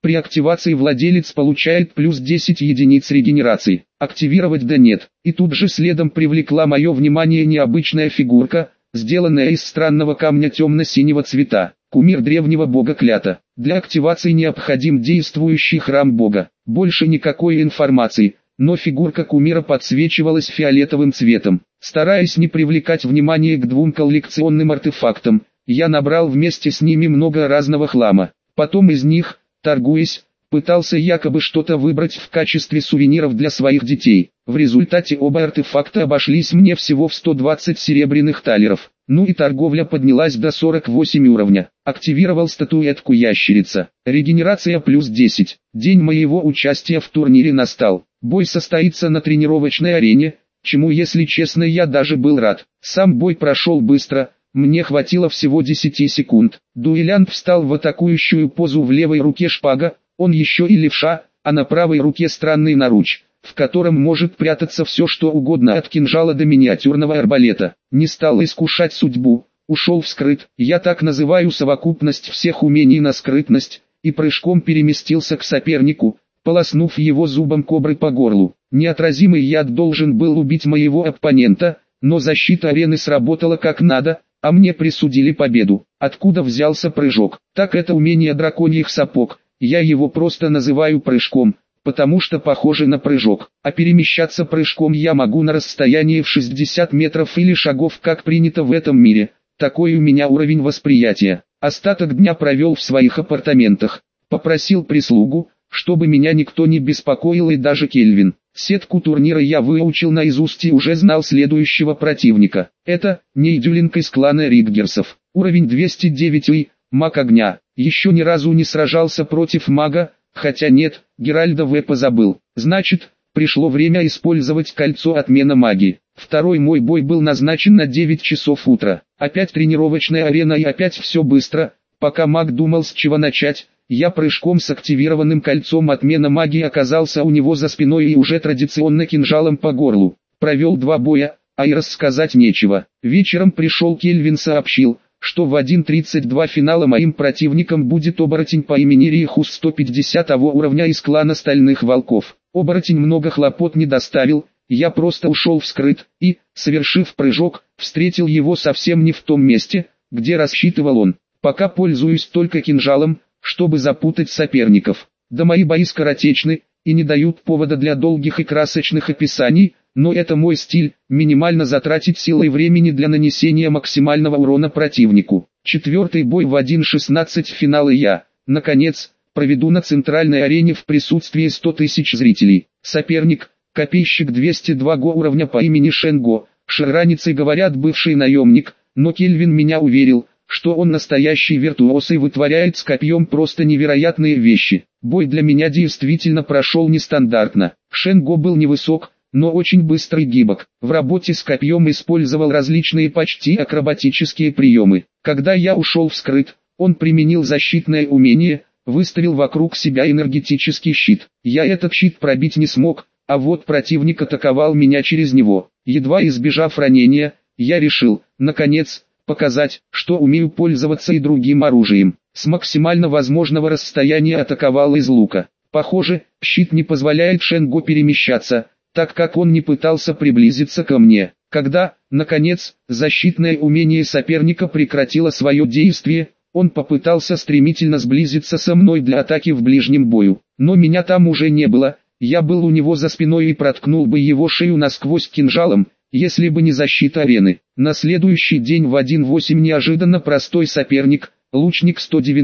При активации владелец получает плюс 10 единиц регенерации. Активировать да нет. И тут же следом привлекла мое внимание необычная фигурка, сделанная из странного камня темно-синего цвета. Кумир древнего бога Клята. Для активации необходим действующий храм бога. Больше никакой информации, но фигурка кумира подсвечивалась фиолетовым цветом. Стараясь не привлекать внимание к двум коллекционным артефактам, я набрал вместе с ними много разного хлама. Потом из них, торгуясь, пытался якобы что-то выбрать в качестве сувениров для своих детей. В результате оба артефакта обошлись мне всего в 120 серебряных талеров. Ну и торговля поднялась до 48 уровня. Активировал статуэтку ящерица. Регенерация плюс 10. День моего участия в турнире настал. Бой состоится на тренировочной арене, чему, если честно, я даже был рад. Сам бой прошел быстро, мне хватило всего 10 секунд. Дуэлянт встал в атакующую позу, в левой руке шпага, он еще и левша, а на правой руке странный наруч, в котором может прятаться все что угодно, от кинжала до миниатюрного арбалета. Не стал искушать судьбу, ушел вскрыт, я так называю совокупность всех умений на скрытность, и прыжком переместился к сопернику, полоснув его зубом кобры по горлу. Неотразимый яд должен был убить моего оппонента, но защита арены сработала как надо, а мне присудили победу. Откуда взялся прыжок? Так это умение драконьих сапог, я его просто называю прыжком, потому что похоже на прыжок. А перемещаться прыжком я могу на расстоянии в 60 метров или шагов, как принято в этом мире. Такой у меня уровень восприятия. Остаток дня провел в своих апартаментах. Попросил прислугу, чтобы меня никто не беспокоил, и даже Кельвин. Сетку турнира я выучил наизусть и уже знал следующего противника. Это Нейдюлинг из клана Риггерсов. Уровень 209 и маг огня. Еще ни разу не сражался против мага, хотя нет, Геральда В позабыл. Значит, пришло время использовать кольцо отмена магии. Второй мой бой был назначен на 9 часов утра. Опять тренировочная арена и опять все быстро. Пока маг думал, с чего начать, я прыжком с активированным кольцом отмена магии оказался у него за спиной и уже традиционно кинжалом по горлу. Провел 2 боя, а и рассказать нечего. Вечером пришел Кельвин, сообщил, что в 1:32 финала моим противником будет оборотень по имени Рихус 150 уровня из клана Стальных Волков. Оборотень много хлопот не доставил, я просто ушел вскрыт и, совершив прыжок, встретил его совсем не в том месте, где рассчитывал он. Пока пользуюсь только кинжалом, чтобы запутать соперников. Да мои бои скоротечны и не дают повода для долгих и красочных описаний, но это мой стиль, минимально затратить силы и времени для нанесения максимального урона противнику. Четвертый бой в 1:16 финала я, наконец, проведу на центральной арене в присутствии 100 тысяч зрителей. Соперник, копейщик 202 уровня по имени Шенго, шерраницей говорят бывший наемник, но Кельвин меня уверил, что он настоящий виртуоз и вытворяет с копьем просто невероятные вещи. Бой для меня действительно прошел нестандартно. Шенго был невысок, но очень быстрый и гибок. В работе с копьем использовал различные почти акробатические приемы. Когда я ушел вскрыт, он применил защитное умение, выставил вокруг себя энергетический щит. Я этот щит пробить не смог, а вот противник атаковал меня через него. Едва избежав ранения, я решил, наконец, показать, что умею пользоваться и другим оружием. С максимально возможного расстояния атаковал из лука. Похоже, щит не позволяет Шенго перемещаться, так как он не пытался приблизиться ко мне. Когда, наконец, защитное умение соперника прекратило свое действие, он попытался стремительно сблизиться со мной для атаки в ближнем бою. Но меня там уже не было, я был у него за спиной и проткнул бы его шею насквозь кинжалом, если бы не защита арены. На следующий день в 1:8 неожиданно простой соперник, лучник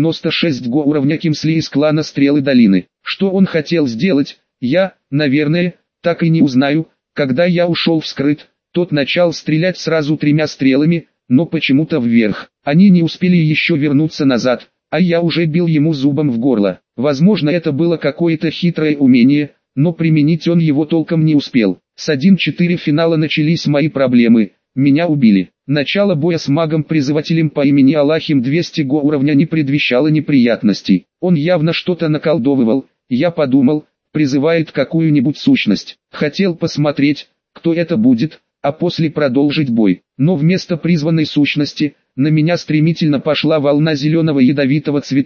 196 уровня Кимсли из клана Стрелы Долины. Что он хотел сделать, я, наверное, так и не узнаю. Когда я ушел вскрыт, тот начал стрелять сразу 3 стрелами, но почему-то вверх. Они не успели еще вернуться назад, а я уже бил ему зубом в горло. Возможно, это было какое-то хитрое умение, но применить он его толком не успел. С 1:4 финала начались мои проблемы, меня убили. Начало боя с магом-призывателем по имени Алахим 200 уровня не предвещало неприятностей. Он явно что-то наколдовывал, я подумал, призывает какую-нибудь сущность. Хотел посмотреть, кто это будет, а после продолжить бой. Но вместо призванной сущности, на меня стремительно пошла волна зеленого ядовитого цвета,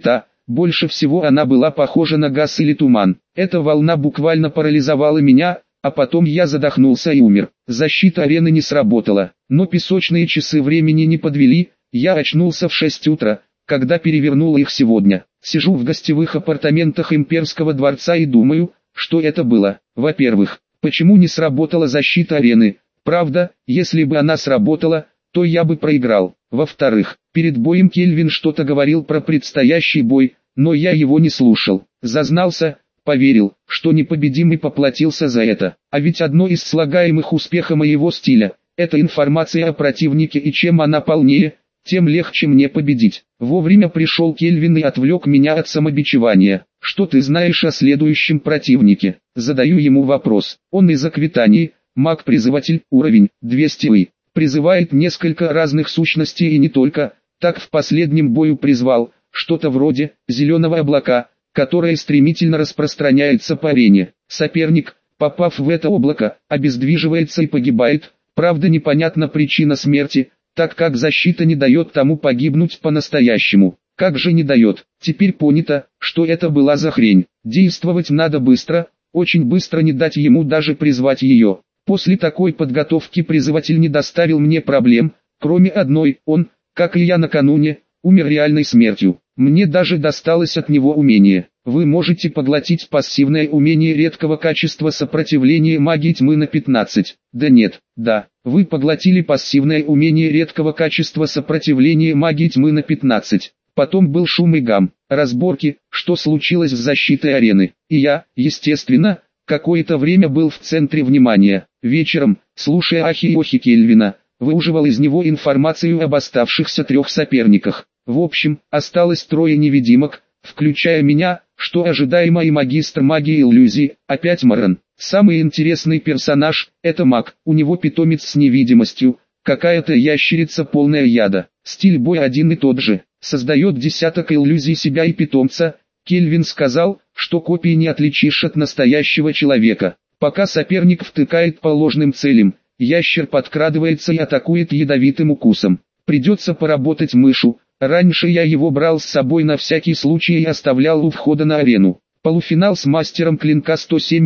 больше всего она была похожа на газ или туман. Эта волна буквально парализовала меня, а потом я задохнулся и умер. Защита арены не сработала, но песочные часы времени не подвели, я очнулся в 6 утра, когда перевернул их сегодня. Сижу в гостевых апартаментах Имперского дворца и думаю, что это было. Во-первых, почему не сработала защита арены? Правда, если бы она сработала, то я бы проиграл. Во-вторых, перед боем Кельвин что-то говорил про предстоящий бой, но я его не слушал. Зазнался, поверил, что непобедимый поплатился за это. А ведь одно из слагаемых успеха моего стиля – это информация о противнике, и чем она полнее, тем легче мне победить. Вовремя пришел Кельвин и отвлек меня от самобичевания. Что ты знаешь о следующем противнике? Задаю ему вопрос. Он из Аквитании, маг-призыватель, уровень 200. Призывает несколько разных сущностей и не только. Так в последнем бою призвал что-то вроде зеленого облака, которое стремительно распространяется по арене. Соперник, попав в это облако, обездвиживается и погибает. Правда, непонятна причина смерти, так как защита не дает тому погибнуть по-настоящему. Как же не дает? Теперь понято, что это была за хрень. Действовать надо быстро, очень быстро, не дать ему даже призвать ее. После такой подготовки призыватель не доставил мне проблем, кроме одной: он, как и я накануне, умер реальной смертью. Мне даже досталось от него умение. Вы можете поглотить пассивное умение редкого качества сопротивления магии тьмы на 15. Да нет, да, вы поглотили пассивное умение редкого качества сопротивления магии тьмы на 15. Потом был шум и гам, разборки, что случилось с защитой арены. И я, естественно, какое-то время был в центре внимания. Вечером, слушая ахи и охи Кельвина, выуживал из него информацию об оставшихся 3 соперниках. В общем, осталось 3 невидимок, включая меня, что ожидаемо, и магистр магии и иллюзий, опять Марен. Самый интересный персонаж – это маг, у него питомец с невидимостью, какая-то ящерица полная яда. Стиль боя один и тот же, создает десяток иллюзий себя и питомца. Кельвин сказал, что копии не отличишь от настоящего человека. Пока соперник втыкает по ложным целям, ящер подкрадывается и атакует ядовитым укусом. Придется поработать мышу. Раньше я его брал с собой на всякий случай и оставлял у входа на арену. Полуфинал с мастером клинка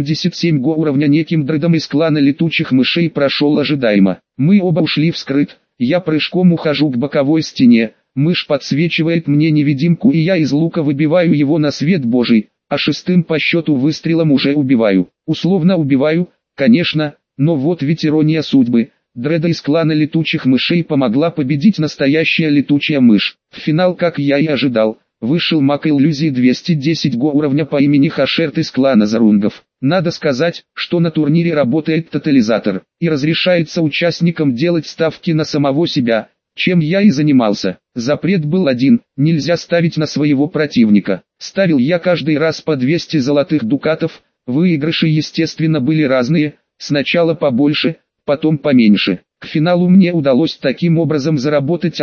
177 го уровня неким дредом из клана летучих мышей прошел ожидаемо. Мы оба ушли вскрыт, я прыжком ухожу к боковой стене, мышь подсвечивает мне невидимку, и я из лука выбиваю его на свет божий, а 6-м по счету выстрелом уже убиваю. Условно убиваю, конечно, но вот ведь ирония судьбы. Дреда из клана летучих мышей помогла победить настоящая летучая мышь. В финал, как я и ожидал, вышел маг иллюзии 210 го уровня по имени Хашерт из клана Зарунгов. Надо сказать, что на турнире работает тотализатор, и разрешается участникам делать ставки на самого себя, чем я и занимался. Запрет был один: нельзя ставить на своего противника. Ставил я каждый раз по 200 золотых дукатов, выигрыши естественно были разные, сначала побольше, потом поменьше. К финалу мне удалось таким образом заработать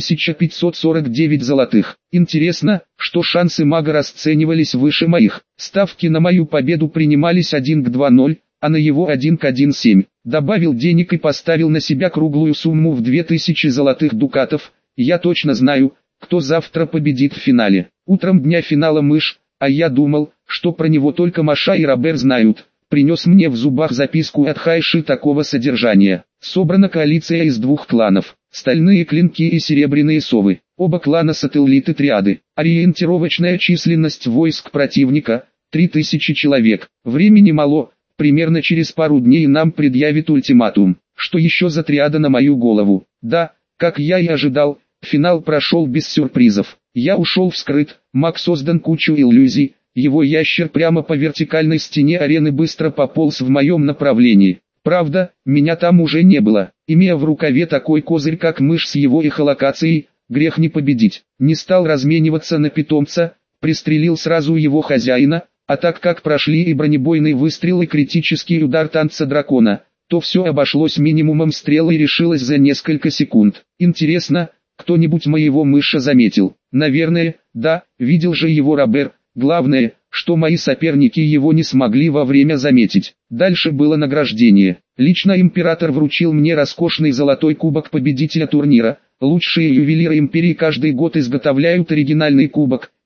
1549 золотых. Интересно, что шансы мага расценивались выше моих. Ставки на мою победу принимались 1 к 2-0, а на его 1 к 1,7. Добавил денег и поставил на себя круглую сумму в 2000 золотых дукатов. Я точно знаю, кто завтра победит в финале. Утром дня финала мышь, а я думал, что про него только Маша и Робер знают, принес мне в зубах записку от Хайши такого содержания: собрана коалиция из 2 кланов, стальные клинки и серебряные совы. Оба клана сателлиты триады. Ориентировочная численность войск противника – 3000 человек. Времени мало, примерно через пару дней нам предъявит ультиматум. Что еще за триада на мою голову? Да, как я и ожидал, финал прошел без сюрпризов. Я ушел вскрыт, маг создан кучу иллюзий. Его ящер прямо по вертикальной стене арены быстро пополз в моем направлении. Правда, меня там уже не было. Имея в рукаве такой козырь, как мышь с его эхолокацией, грех не победить. Не стал размениваться на питомца, пристрелил сразу его хозяина, а так как прошли и бронебойный выстрел, и критический удар танца дракона, то все обошлось минимумом стрел и решилось за несколько секунд. Интересно, кто-нибудь моего мыша заметил? Наверное, да, видел же его Робер. Главное, что мои соперники его не смогли вовремя заметить. Дальше было награждение. Лично император вручил мне роскошный золотой кубок победителя турнира. Лучшие ювелиры империи каждый год изготовляют оригинальный кубок,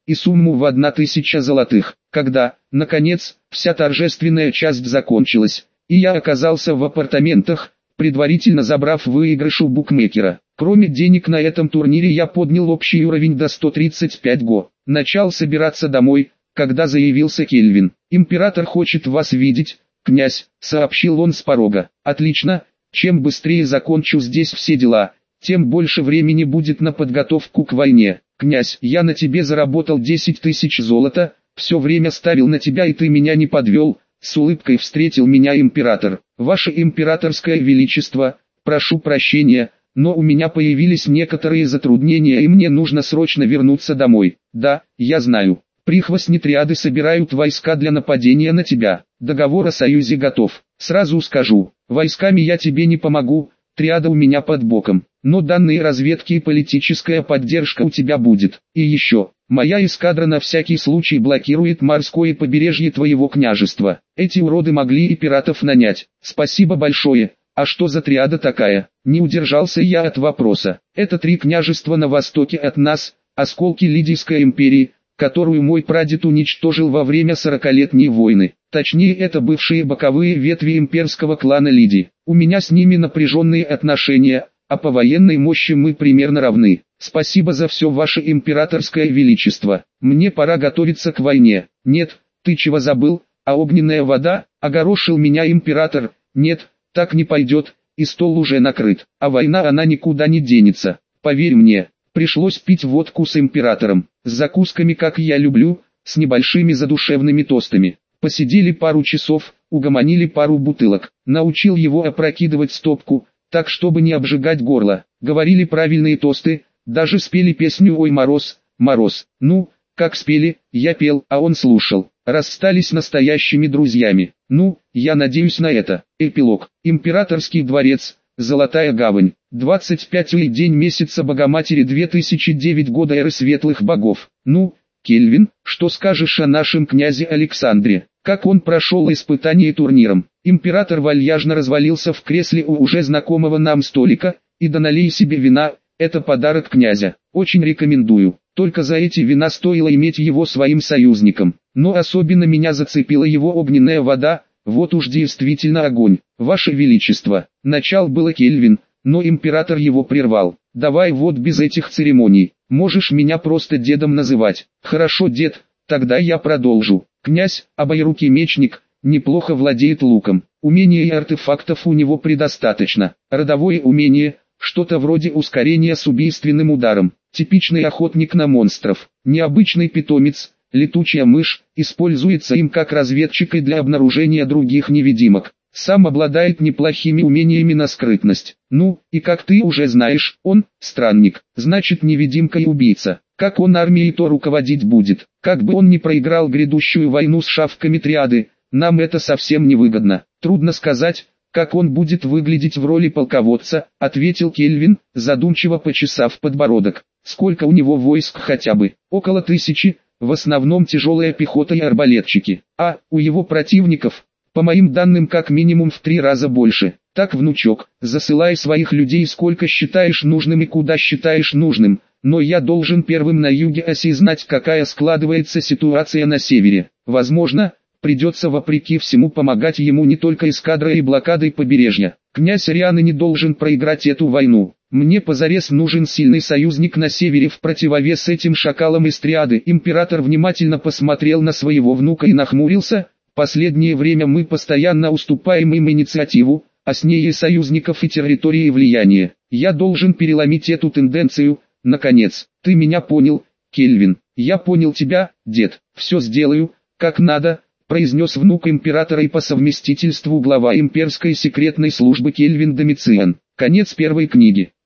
и сумму в 1000 золотых. Когда, наконец, вся торжественная часть закончилась, и я оказался в апартаментах, предварительно забрав выигрыш у букмекера. Кроме денег на этом турнире я поднял общий уровень до 135 го. Начал собираться домой, когда заявился Кельвин. «Император хочет вас видеть, князь», — сообщил он с порога. «Отлично, чем быстрее закончу здесь все дела, тем больше времени будет на подготовку к войне. Князь, я на тебе заработал 10 000 золота, все время ставил на тебя и ты меня не подвел», — с улыбкой встретил меня император. «Ваше императорское величество, прошу прощения, но у меня появились некоторые затруднения и мне нужно срочно вернуться домой». «Да, я знаю. Прихвостни триады собирают войска для нападения на тебя. Договор о союзе готов. Сразу скажу, войсками я тебе не помогу, триада у меня под боком, но данные разведки и политическая поддержка у тебя будет. И еще, моя эскадра на всякий случай блокирует морское побережье твоего княжества. Эти уроды могли и пиратов нанять. Спасибо большое. А что за триада такая?» Не удержался я от вопроса. «Это 3 княжества на востоке от нас, осколки Лидийской империи, которую мой прадед уничтожил во время 40-летней войны. Точнее, это бывшие боковые ветви имперского клана Лидий. У меня с ними напряженные отношения, а по военной мощи мы примерно равны. Спасибо за все, ваше императорское величество. Мне пора готовиться к войне». «Нет, ты чего забыл? А огненная вода?» — огорошил меня император. «Нет, так не пойдет, и стол уже накрыт, а война она никуда не денется. Поверь мне». Пришлось пить водку с императором, с закусками, как я люблю, с небольшими задушевными тостами. Посидели пару часов, угомонили пару бутылок. Научил его опрокидывать стопку, так чтобы не обжигать горло. Говорили правильные тосты, даже спели песню «Ой, мороз, мороз». Ну, как спели, я пел, а он слушал. Расстались настоящими друзьями. Ну, я надеюсь на это. Эпилог. Императорский дворец. Золотая гавань. 25-й день месяца Богоматери 2009 года эры светлых богов. Ну, Кельвин, что скажешь о нашем князе Александре? Как он прошел испытание турниром? Император вальяжно развалился в кресле у уже знакомого нам столика, и да налей себе вина, это подарок князя. Очень рекомендую. Только за эти вина стоило иметь его своим союзником. Но особенно меня зацепила его огненная вода. Вот уж действительно огонь. Ваше Величество, начал было Кельвин, но император его прервал. «Давай вот без этих церемоний, можешь меня просто дедом называть». «Хорошо, дед, тогда я продолжу. Князь, обоирукий мечник, неплохо владеет луком. Умений и артефактов у него предостаточно. Родовое умение, что-то вроде ускорения с убийственным ударом. Типичный охотник на монстров. Необычный питомец. Летучая мышь, используется им как разведчик и для обнаружения других невидимок. Сам обладает неплохими умениями на скрытность. Ну, и как ты уже знаешь, он – странник, значит невидимка и убийца. Как он армией-то руководить будет? Как бы он ни проиграл грядущую войну с шавками триады, нам это совсем не выгодно. Трудно сказать, как он будет выглядеть в роли полководца, ответил Кельвин, задумчиво почесав подбородок. Сколько у него войск хотя бы? Около 1000. В основном тяжелая пехота и арбалетчики. А у его противников, по моим данным, как минимум в 3 раза больше. Так, внучок, засылай своих людей сколько считаешь нужным и куда считаешь нужным, но я должен первым на юге осознать, какая складывается ситуация на севере. Возможно, придется вопреки всему помогать ему не только эскадрой и блокадой побережья. Князь Рианы не должен проиграть эту войну. Мне позарез нужен сильный союзник на севере в противовес этим шакалам из триады. Император внимательно посмотрел на своего внука и нахмурился. Последнее время мы постоянно уступаем им инициативу, а с ней и союзников и территории влияния. Я должен переломить эту тенденцию. Наконец, ты меня понял, Кельвин. Я понял тебя, дед. Все сделаю, как надо, произнес внук императора и по совместительству глава имперской секретной службы Кельвин Домициан. Конец первой книги.